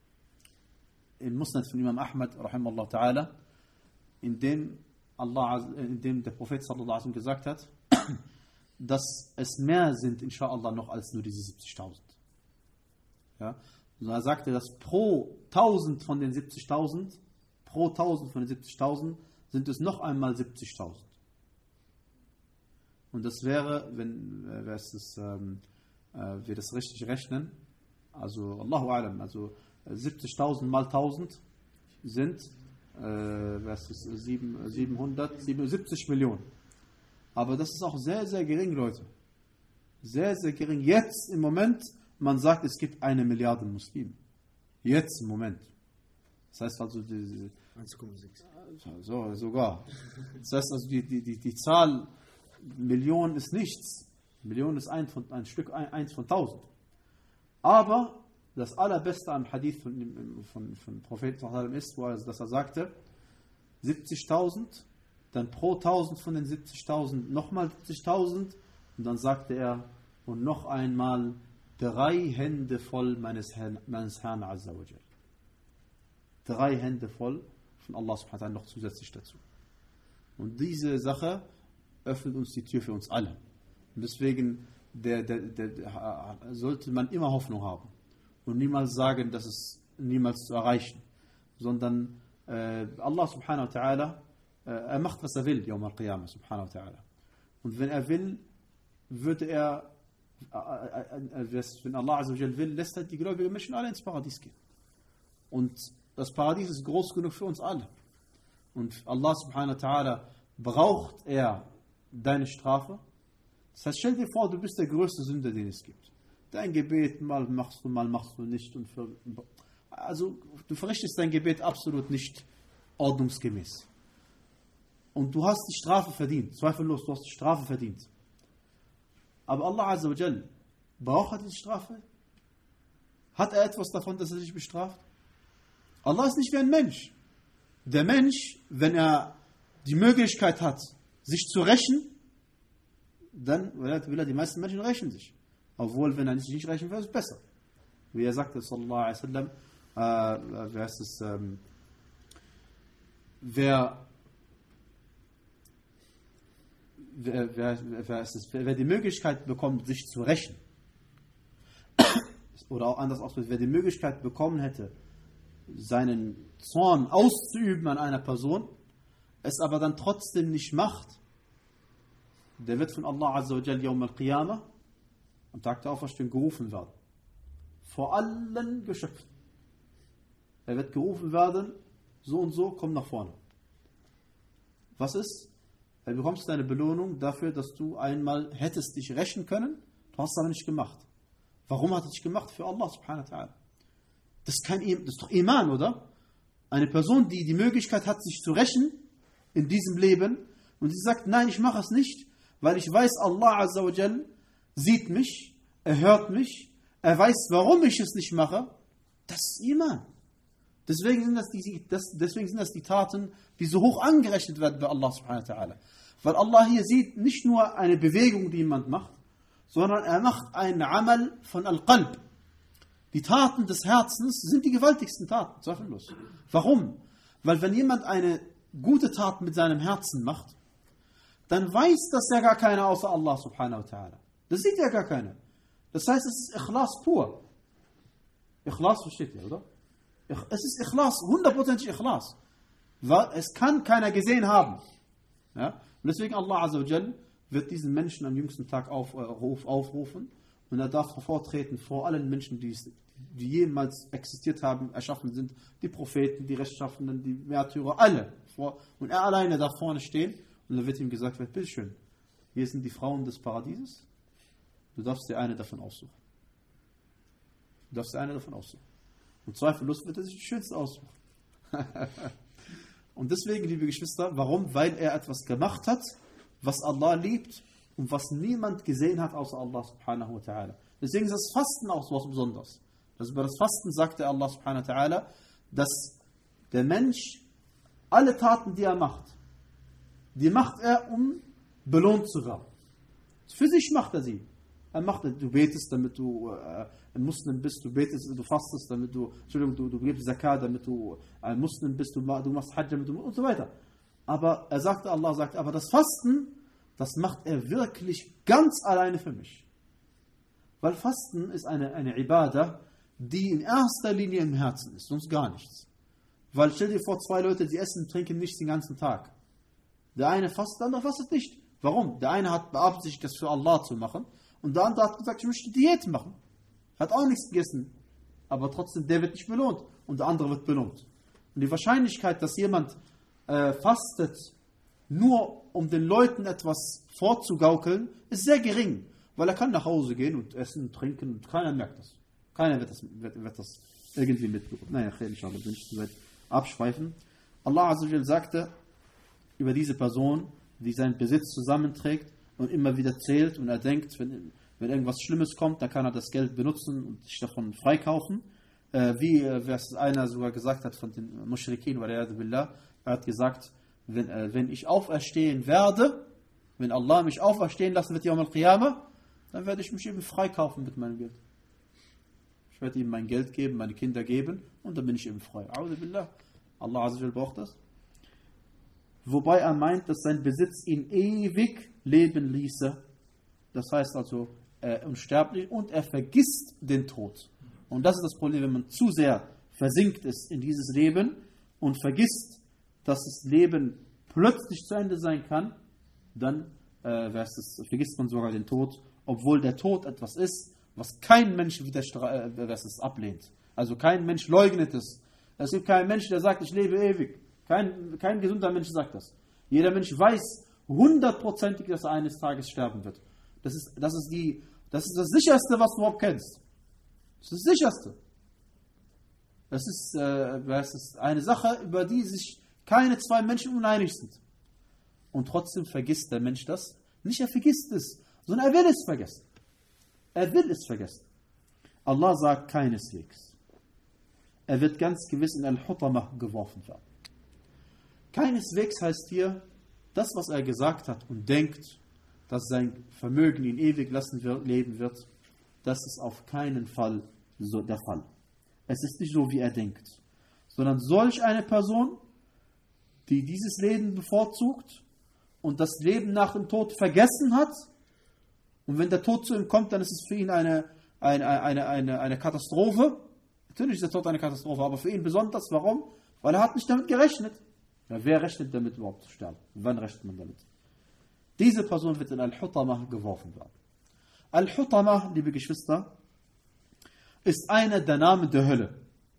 in Musnad von Imam Ahmad, rahimallahu ta'ala, in dem, Allah, in dem der Prophet sallallahu alaihi wasallam gesagt hat, dass es mehr sind, inshallah, noch als nur diese siebzigtausend. Ja. Und er sagte, dass pro tausend von den siebzigtausend, pro tausend von den siebzigtausend sind es noch einmal siebzigtausend. Und das wäre, wenn äh, wir, es, ähm, äh, wir das richtig rechnen, also Allahu Alam, also siebzigtausend mal tausend sind äh, was ist, sieben, siebenhundert, siebenundsiebzig Millionen. Aber das ist auch sehr, sehr gering, Leute. Sehr, sehr gering. Jetzt im Moment, man sagt, es gibt eine Milliarde Muslime. Jetzt im Moment. Das heißt also, die, eins Komma sechs. So, sogar. Das heißt also, die, die, die, die Zahl Millionen ist nichts. Millionen ist ein, von, ein Stück, ein, eins von tausend. Aber das allerbeste am Hadith von, von, von Propheten ist, wo er, dass er sagte, siebzigtausend, dann pro tausend von den siebzigtausend nochmal siebzigtausend und dann sagte er, und noch einmal drei Hände voll meines Herrn, meines Herrn Azza wa Jal. Drei Hände voll von Allah subhanahu wa ta'ala noch zusätzlich dazu. Und diese Sache öffnet uns die Tür für uns alle. Und deswegen der, der, der, der, sollte man immer Hoffnung haben und niemals sagen, dass es niemals zu erreichen, sondern äh, Allah subhanahu wa ta'ala, äh, er macht, was er will, Yawm al-Qiyamah subhanahu wa ta'ala. Und wenn er will, würde er, äh, äh, äh, wenn Allah azza wa jal will, lässt er die gläubigen Menschen alle ins Paradies gehen. Und das Paradies ist groß genug für uns alle. Und Allah subhanahu wa ta'ala braucht er deine Strafe. Das heißt, stell dir vor, du bist der größte Sünder, den es gibt. Dein Gebet, mal machst du, mal machst du nicht. Und für, also, du verrichtest dein Gebet absolut nicht ordnungsgemäß. Und du hast die Strafe verdient. Zweifellos, du hast die Strafe verdient. Aber Allah azza wa jal, braucht er die Strafe? Hat er etwas davon, dass er dich bestraft? Allah ist nicht wie ein Mensch. Der Mensch, wenn er die Möglichkeit hat, sich zu rächen, dann will er, die meisten Menschen rächen sich. Obwohl, wenn er sich nicht rächen will, ist es besser. Wie er sagte, sallallahu alaihi wasallam, äh, wer heißt es, ähm, wer, wer, wer, wer, ist es, wer, wer die Möglichkeit bekommt, sich zu rächen, oder auch anders ausgedrückt, wer die Möglichkeit bekommen hätte, seinen Zorn auszuüben an einer Person, es aber dann trotzdem nicht macht, der wird von Allah azza wa jal Yawm al-Qiyamah am Tag der Auferstehung gerufen werden. Vor allen Geschöpfen. Er wird gerufen werden, so und so, komm nach vorne. Was ist? Du bekommst deine Belohnung dafür, dass du einmal hättest dich rächen können, du hast es aber nicht gemacht. Warum hat er dich gemacht? Für Allah subhanahu wa ta'ala. Das ist, kein, das ist doch Iman, oder? Eine Person, die die Möglichkeit hat, sich zu rächen in diesem Leben und sie sagt, nein, ich mache es nicht, weil ich weiß, Allah azza wa jal sieht mich, er hört mich, er weiß, warum ich es nicht mache. Das ist Iman. Deswegen sind das die, das, deswegen sind das die Taten, die so hoch angerechnet werden bei Allah subhanahu wa ta'ala. Weil Allah hier sieht nicht nur eine Bewegung, die jemand macht, sondern er macht einen Amal von Al-Qalb. Die Taten des Herzens sind die gewaltigsten Taten, zweifellos. Warum? Weil wenn jemand eine gute Tat mit seinem Herzen macht, dann weiß das ja gar keiner außer Allah subhanahu wa ta'ala. Das sieht ja gar keiner. Das heißt, es ist Ikhlas pur. Ikhlas versteht ihr, oder? Es ist Ikhlas, hundertprozentig Ikhlas. Es kann keiner gesehen haben. Ja? Und deswegen Allah azza wa jal wird diesen Menschen am jüngsten Tag auf, auf, aufrufen und er darf vortreten vor allen Menschen, die, die jemals existiert haben, erschaffen sind, die Propheten, die Rechtschaffenden, die Märtyrer, alle. Und er alleine da vorne stehen und dann wird ihm gesagt, bitteschön, hier sind die Frauen des Paradieses, du darfst dir eine davon aussuchen. Du darfst dir eine davon aussuchen. Und zweifellos wird er sich die schönste aussuchen. Und deswegen, liebe Geschwister, warum? Weil er etwas gemacht hat, was Allah liebt und was niemand gesehen hat außer Allah subhanahu wa ta'ala. Deswegen ist das Fasten auch so was Besonderes. Also über das Fasten sagte Allah subhanahu wa ta'ala, dass der Mensch alle Taten, die er macht, die macht er, um belohnt zu werden. Für sich macht er sie. Er macht, du betest, damit du äh, ein Muslim bist, du betest, du fastest, damit du, Entschuldigung, du, du gibst Zakat, damit du ein Muslim bist, du, du machst Hajj, damit du, und so weiter. Aber er sagte, Allah sagt, aber das Fasten, das macht er wirklich ganz alleine für mich. Weil Fasten ist eine, eine Ibadah, die in erster Linie im Herzen ist, sonst gar nichts. Weil stell dir vor, zwei Leute, die essen und trinken nichts den ganzen Tag. Der eine fastet, der andere fastet nicht. Warum? Der eine hat beabsichtigt, das für Allah zu machen und der andere hat gesagt, ich möchte Diät machen. Hat auch nichts gegessen aber trotzdem, der wird nicht belohnt und der andere wird belohnt. Und die Wahrscheinlichkeit, dass jemand äh, fastet, nur um den Leuten etwas vorzugaukeln, ist sehr gering, weil er kann nach Hause gehen und essen und trinken und keiner merkt das. Keiner wird das, wird, wird das irgendwie mitbekommen. Naja, ich will nicht zu weit abschweifen. Allah Azza wa Jal sagte über diese Person, die seinen Besitz zusammenträgt und immer wieder zählt und er denkt, wenn, wenn irgendwas Schlimmes kommt, dann kann er das Geld benutzen und sich davon freikaufen. Äh, wie äh, es einer sogar gesagt hat von den Mushrikin, er hat gesagt, wenn, äh, wenn ich auferstehen werde, wenn Allah mich auferstehen lassen wird, Yawm al-Qiyamah, dann werde ich mich eben freikaufen mit meinem Geld. Ich werde ihm mein Geld geben, meine Kinder geben und dann bin ich eben frei. A'udhu billah. Allah Azza wa Jal braucht das. Wobei er meint, dass sein Besitz ihn ewig leben ließe. Das heißt also, er ist unsterblich und er vergisst den Tod. Und das ist das Problem, wenn man zu sehr versinkt ist in dieses Leben und vergisst, dass das Leben plötzlich zu Ende sein kann, dann äh, es, vergisst man sogar den Tod, obwohl der Tod etwas ist, was kein Mensch äh, es ablehnt. Also kein Mensch leugnet es. Es gibt keinen Mensch, der sagt, ich lebe ewig. Kein, kein gesunder Mensch sagt das. Jeder Mensch weiß hundertprozentig, dass er eines Tages sterben wird. Das ist, das ist, die, das, ist das Sicherste, was du überhaupt kennst. Das ist das Sicherste. Das ist, äh, das ist eine Sache, über die sich keine zwei Menschen uneinig sind. Und trotzdem vergisst der Mensch das. Nicht er vergisst es, sondern er will es vergessen. Er will es vergessen. Allah sagt keineswegs. Er wird ganz gewiss in Al-Hutamah geworfen werden. Keineswegs heißt hier, das, was er gesagt hat und denkt, dass sein Vermögen ihn ewig lassen wird, leben wird, das ist auf keinen Fall so der Fall. Es ist nicht so, wie er denkt, sondern solch eine Person, die dieses Leben bevorzugt und das Leben nach dem Tod vergessen hat, und wenn der Tod zu ihm kommt, dann ist es für ihn eine, eine, eine, eine, eine Katastrophe. Natürlich ist der Tod eine Katastrophe, aber für ihn besonders. Warum? Weil er hat nicht damit gerechnet. Ja, wer rechnet damit überhaupt zu sterben? Wann rechnet man damit? Diese Person wird in Al-Hutamah geworfen werden. Al-Hutamah, liebe Geschwister, ist einer der Namen der Hölle.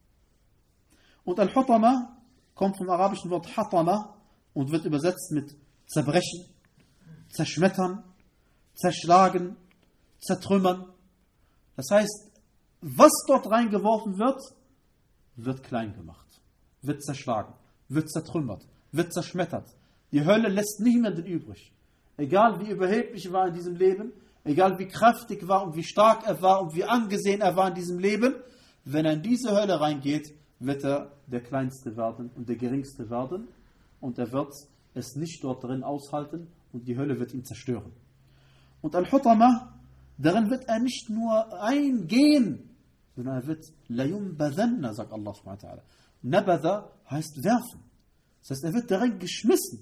Und Al-Hutamah kommt vom arabischen Wort Hatama und wird übersetzt mit zerbrechen, zerschmettern, zerschlagen, zertrümmern. Das heißt, was dort reingeworfen wird, wird klein gemacht, wird zerschlagen, wird zertrümmert, wird zerschmettert. Die Hölle lässt niemanden übrig. Egal wie überheblich er war in diesem Leben, egal wie kräftig war und wie stark er war und wie angesehen er war in diesem Leben, wenn er in diese Hölle reingeht, wird er der Kleinste werden und der Geringste werden und er wird es nicht dort drin aushalten und die Hölle wird ihn zerstören. Und Al-Hutamah, darin wird er nicht nur eingehen, sondern er wird la yumbadhanna, sagt Allah subhanahu wa ta'ala. Nabadha heißt werfen. Das heißt, er wird darin geschmissen.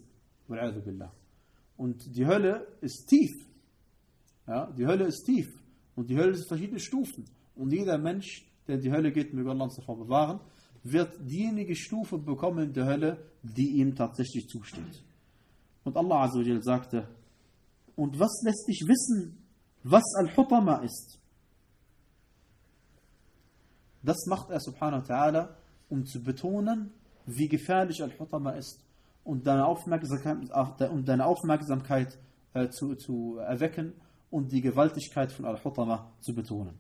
Und die Hölle ist tief. Ja, die Hölle ist tief. Und die Hölle ist verschiedene Stufen. Und jeder Mensch, der in die Hölle geht, möge Allah uns davor bewahren, wird diejenige Stufe bekommen in der Hölle, die ihm tatsächlich zusteht. Und Allah Azza wa Jal sagte, und was lässt dich wissen, was Al-Hutamah ist? Das macht er subhanahu wa ta'ala, um zu betonen, wie gefährlich Al-Hutamah ist und deine Aufmerksamkeit, um deine Aufmerksamkeit äh, zu, zu erwecken und die Gewaltigkeit von Al-Hutamah zu betonen.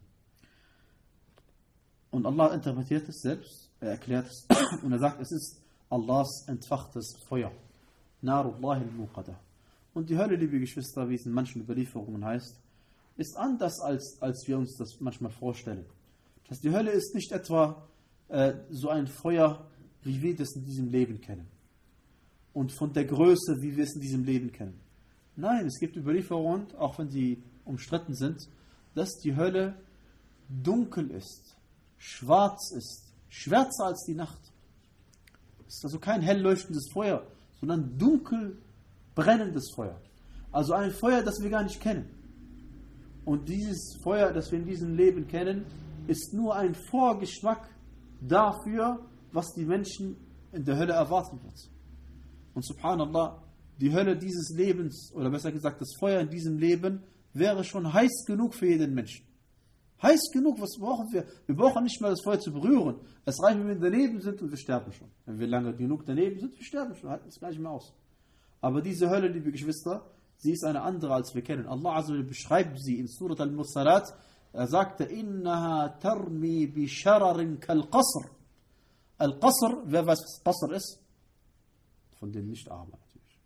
Und Allah interpretiert es selbst, er erklärt es und er sagt, es ist Allahs entfachtes Feuer. Narullahi al-Muqadah. Und die Hölle, liebe Geschwister, wie es in manchen Überlieferungen heißt, ist anders, als, als wir uns das manchmal vorstellen. Das heißt, die Hölle ist nicht etwa äh, so ein Feuer, wie wir das in diesem Leben kennen. Und von der Größe, wie wir es in diesem Leben kennen. Nein, es gibt Überlieferungen, auch wenn die umstritten sind, dass die Hölle dunkel ist, schwarz ist, schwärzer als die Nacht. Es ist also kein hell leuchtendes Feuer, sondern dunkel brennendes Feuer. Also ein Feuer, das wir gar nicht kennen. Und dieses Feuer, das wir in diesem Leben kennen, ist nur ein Vorgeschmack dafür, was die Menschen in der Hölle erwarten wird. Und subhanallah, die Hölle dieses Lebens, oder besser gesagt, das Feuer in diesem Leben, wäre schon heiß genug für jeden Menschen. Heiß genug, was brauchen wir? Wir brauchen nicht mal das Feuer zu berühren. Es reicht, wenn wir daneben sind und wir sterben schon. Wenn wir lange genug daneben sind, wir sterben schon, halten es gar nicht mehr aus. Aber diese Hölle, liebe Geschwister, sie ist eine andere, als wir kennen. Allah Azza wa Jalla beschreibt sie in Surat al-Mursalat. Er sagte, Innaha tarmi bi shararin kal-Qasr. Al-Qasr, wer weiß, was Qasr ist? Von den Nicht-Armen natürlich.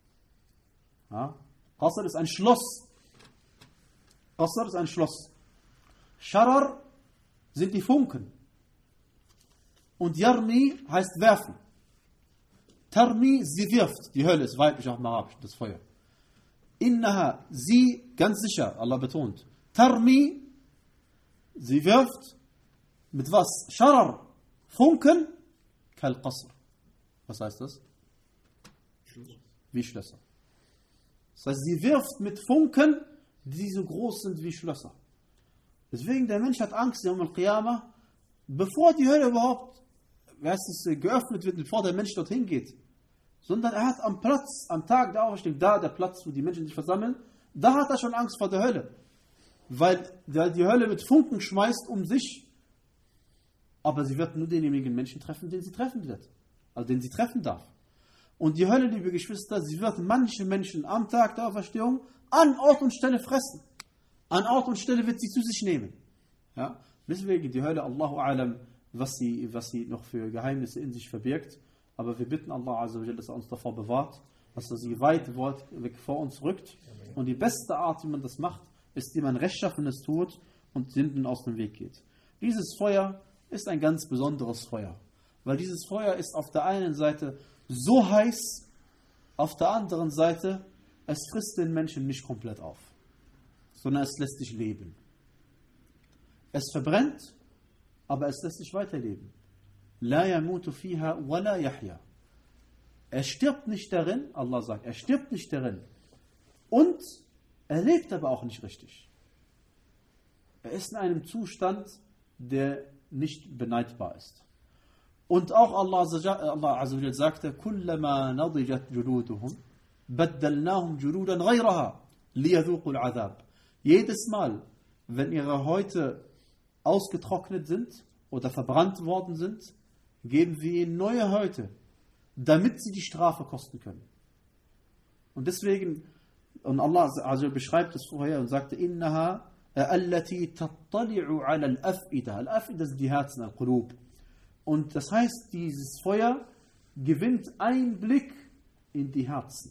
Ja? Qasr ist ein Schloss. Qasr ist ein Schloss. Sharar sind die Funken. Und Yarmi heißt werfen. Tarmi, sie wirft. Die Hölle ist weiblich auch im Arabischen, das Feuer. Innaha, sie, ganz sicher, Allah betont. Tarmi, sie wirft. Mit was? Sharar, Funken. Kal Qasr. Was heißt das? Wie Schlösser. Das heißt, sie wirft mit Funken, die so groß sind wie Schlösser. Deswegen, der Mensch hat Angst, Yawm al-Qiyamah, bevor die Hölle überhaupt es, geöffnet wird, bevor der Mensch dorthin geht. Sondern er hat am Platz, am Tag der Auferstehung, da der Platz, wo die Menschen sich versammeln, da hat er schon Angst vor der Hölle. Weil die Hölle mit Funken schmeißt um sich, aber sie wird nur denjenigen Menschen treffen, den sie treffen wird. Also den sie treffen darf. Und die Hölle, liebe Geschwister, sie wird manche Menschen am Tag der Auferstehung an Ort und Stelle fressen. An Ort und Stelle wird sie zu sich nehmen. Ja? Deswegen die Hölle, Allahu A'lam, was sie, was sie noch für Geheimnisse in sich verbirgt. Aber wir bitten Allah Azza wa Jalla, dass er uns davor bewahrt, dass er sie weit weg vor uns rückt. Und die beste Art, wie man das macht, ist, wie man Rechtschaffenes tut und Sünden aus dem Weg geht. Dieses Feuer ist ein ganz besonderes Feuer. Weil dieses Feuer ist auf der einen Seite so heiß, auf der anderen Seite, es frisst den Menschen nicht komplett auf, sondern es lässt sich leben. Es verbrennt, aber es lässt sich weiterleben. La yamutu fiha wa la yahya. Er stirbt nicht darin, Allah sagt, er stirbt nicht darin. Und er lebt aber auch nicht richtig. Er ist in einem Zustand, der nicht beneidbar ist. Und auch Allah Azza wa Jalla sagte, kullama nadijat juluduhum, baddalnahum juludan ghayraha, liyadhuqul adhab. Jedes Mal, wenn ihre Häute ausgetrocknet sind oder verbrannt worden sind, geben wir ihnen neue Häute, damit sie die Strafe kosten können. Und deswegen, und Allah also beschreibt es vorher und sagte, innaha allati tattali'u ala al-af'ida. Al-af'ida sind die Herzen, al-Qulub. Und das heißt, dieses Feuer gewinnt Einblick in die Herzen.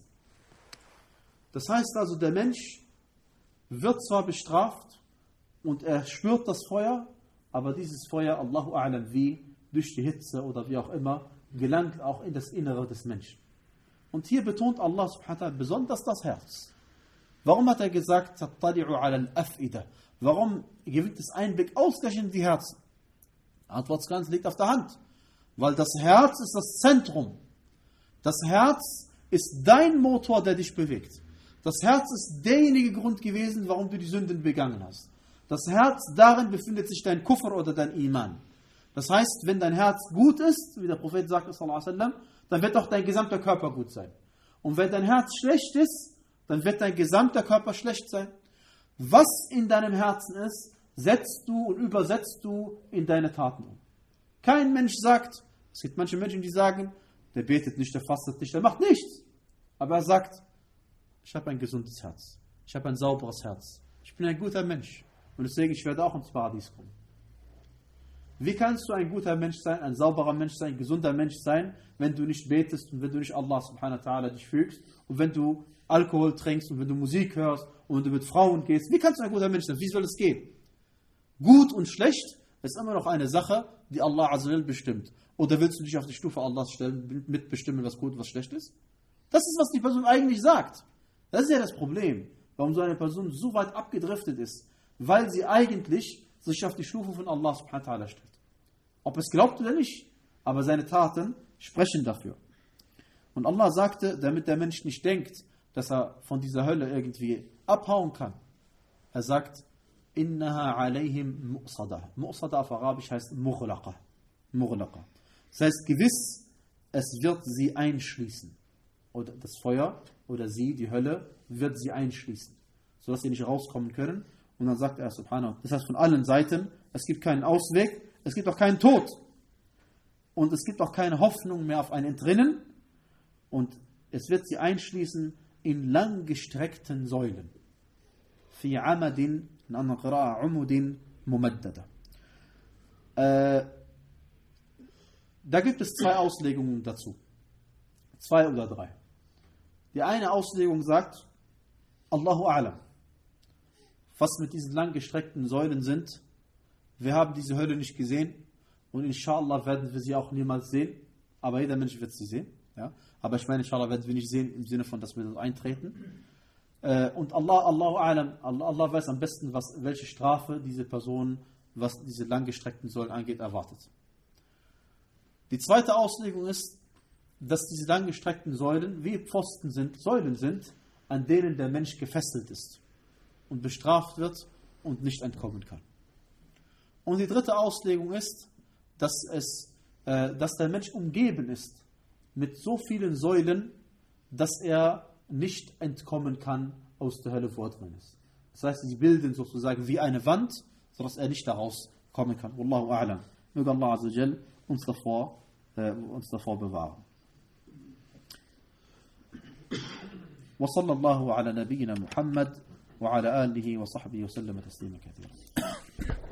Das heißt also, der Mensch wird zwar bestraft und er spürt das Feuer, aber dieses Feuer, Allahu A'lam wie, durch die Hitze oder wie auch immer, gelangt auch in das Innere des Menschen. Und hier betont Allah subhanahu wa ta'ala besonders das Herz. Warum hat er gesagt, tattali'u ala al-af'ida? Warum gewinnt es Einblick ausgerechnet in die Herzen? Antwort des Ganzen liegt auf der Hand. Weil das Herz ist das Zentrum. Das Herz ist dein Motor, der dich bewegt. Das Herz ist derjenige Grund gewesen, warum du die Sünden begangen hast. Das Herz, darin befindet sich dein Kufr oder dein Iman. Das heißt, wenn dein Herz gut ist, wie der Prophet sagt, sallallahu alaihi wasallam, dann wird auch dein gesamter Körper gut sein. Und wenn dein Herz schlecht ist, dann wird dein gesamter Körper schlecht sein. Was in deinem Herzen ist, setzt du und übersetzt du in deine Taten um. Kein Mensch sagt, es gibt manche Menschen, die sagen, der betet nicht, der fastet nicht, der macht nichts. Aber er sagt, ich habe ein gesundes Herz. Ich habe ein sauberes Herz. Ich bin ein guter Mensch. Und deswegen, ich werde auch ins Paradies kommen. Wie kannst du ein guter Mensch sein, ein sauberer Mensch sein, ein gesunder Mensch sein, wenn du nicht betest und wenn du nicht Allah subhanahu wa ta'ala dich fügst und wenn du Alkohol trinkst und wenn du Musik hörst und wenn du mit Frauen gehst? Wie kannst du ein guter Mensch sein? Wie soll es gehen? Gut und schlecht ist immer noch eine Sache, die Allah Azza wa Jalla bestimmt. Oder willst du dich auf die Stufe Allahs stellen, mitbestimmen, was gut und was schlecht ist? Das ist, was die Person eigentlich sagt. Das ist ja das Problem, warum so eine Person so weit abgedriftet ist, weil sie eigentlich sich auf die Stufe von Allah subhanahu wa ta'ala stellt. Ob es glaubt oder nicht, aber seine Taten sprechen dafür. Und Allah sagte, damit der Mensch nicht denkt, dass er von dieser Hölle irgendwie abhauen kann. Er sagt, Innaha alayhim mu'sada. Mu'sada auf Arabisch heißt Mughlaqa. Mughlaqa. Das heißt gewiss, es wird sie einschließen. Oder das Feuer oder sie, die Hölle, wird sie einschließen. Sodass sie nicht rauskommen können. Und dann sagt er subhanahu, das heißt von allen Seiten, es gibt keinen Ausweg, es gibt auch keinen Tod. Und es gibt auch keine Hoffnung mehr auf ein Entrinnen. Und es wird sie einschließen in langgestreckten Säulen. Fi amadin, in anderen Qira'a, umudin, mumaddada. Äh, da gibt es zwei Auslegungen dazu. Zwei oder drei. Die eine Auslegung sagt, Allahu A'lam. Was mit diesen langgestreckten Säulen sind, wir haben diese Hölle nicht gesehen und inshallah werden wir sie auch niemals sehen, aber jeder Mensch wird sie sehen. Ja? Aber ich meine, inshallah werden wir nicht sehen im Sinne von, dass wir das eintreten. Äh, und Allah, Allahu A'lam, Allah, Allah weiß am besten, was, welche Strafe diese Person, was diese langgestreckten Säulen angeht, erwartet. Die zweite Auslegung ist, dass diese langgestreckten Säulen wie Pfosten sind, Säulen sind, an denen der Mensch gefesselt ist und bestraft wird und nicht entkommen kann. Und die dritte Auslegung ist, dass, es, äh, dass der Mensch umgeben ist mit so vielen Säulen, dass er nicht entkommen kann aus der Hölle, wo er drin ist. Das heißt, sie bilden sozusagen wie eine Wand, sodass er nicht daraus kommen kann. Wallahu a'lam. Möge Allah Azza wa Jal uns davor, äh, uns davor bewahren. وصلى الله على نبينا محمد وعلى آله وصحبه وسلم تسليما كثيرا.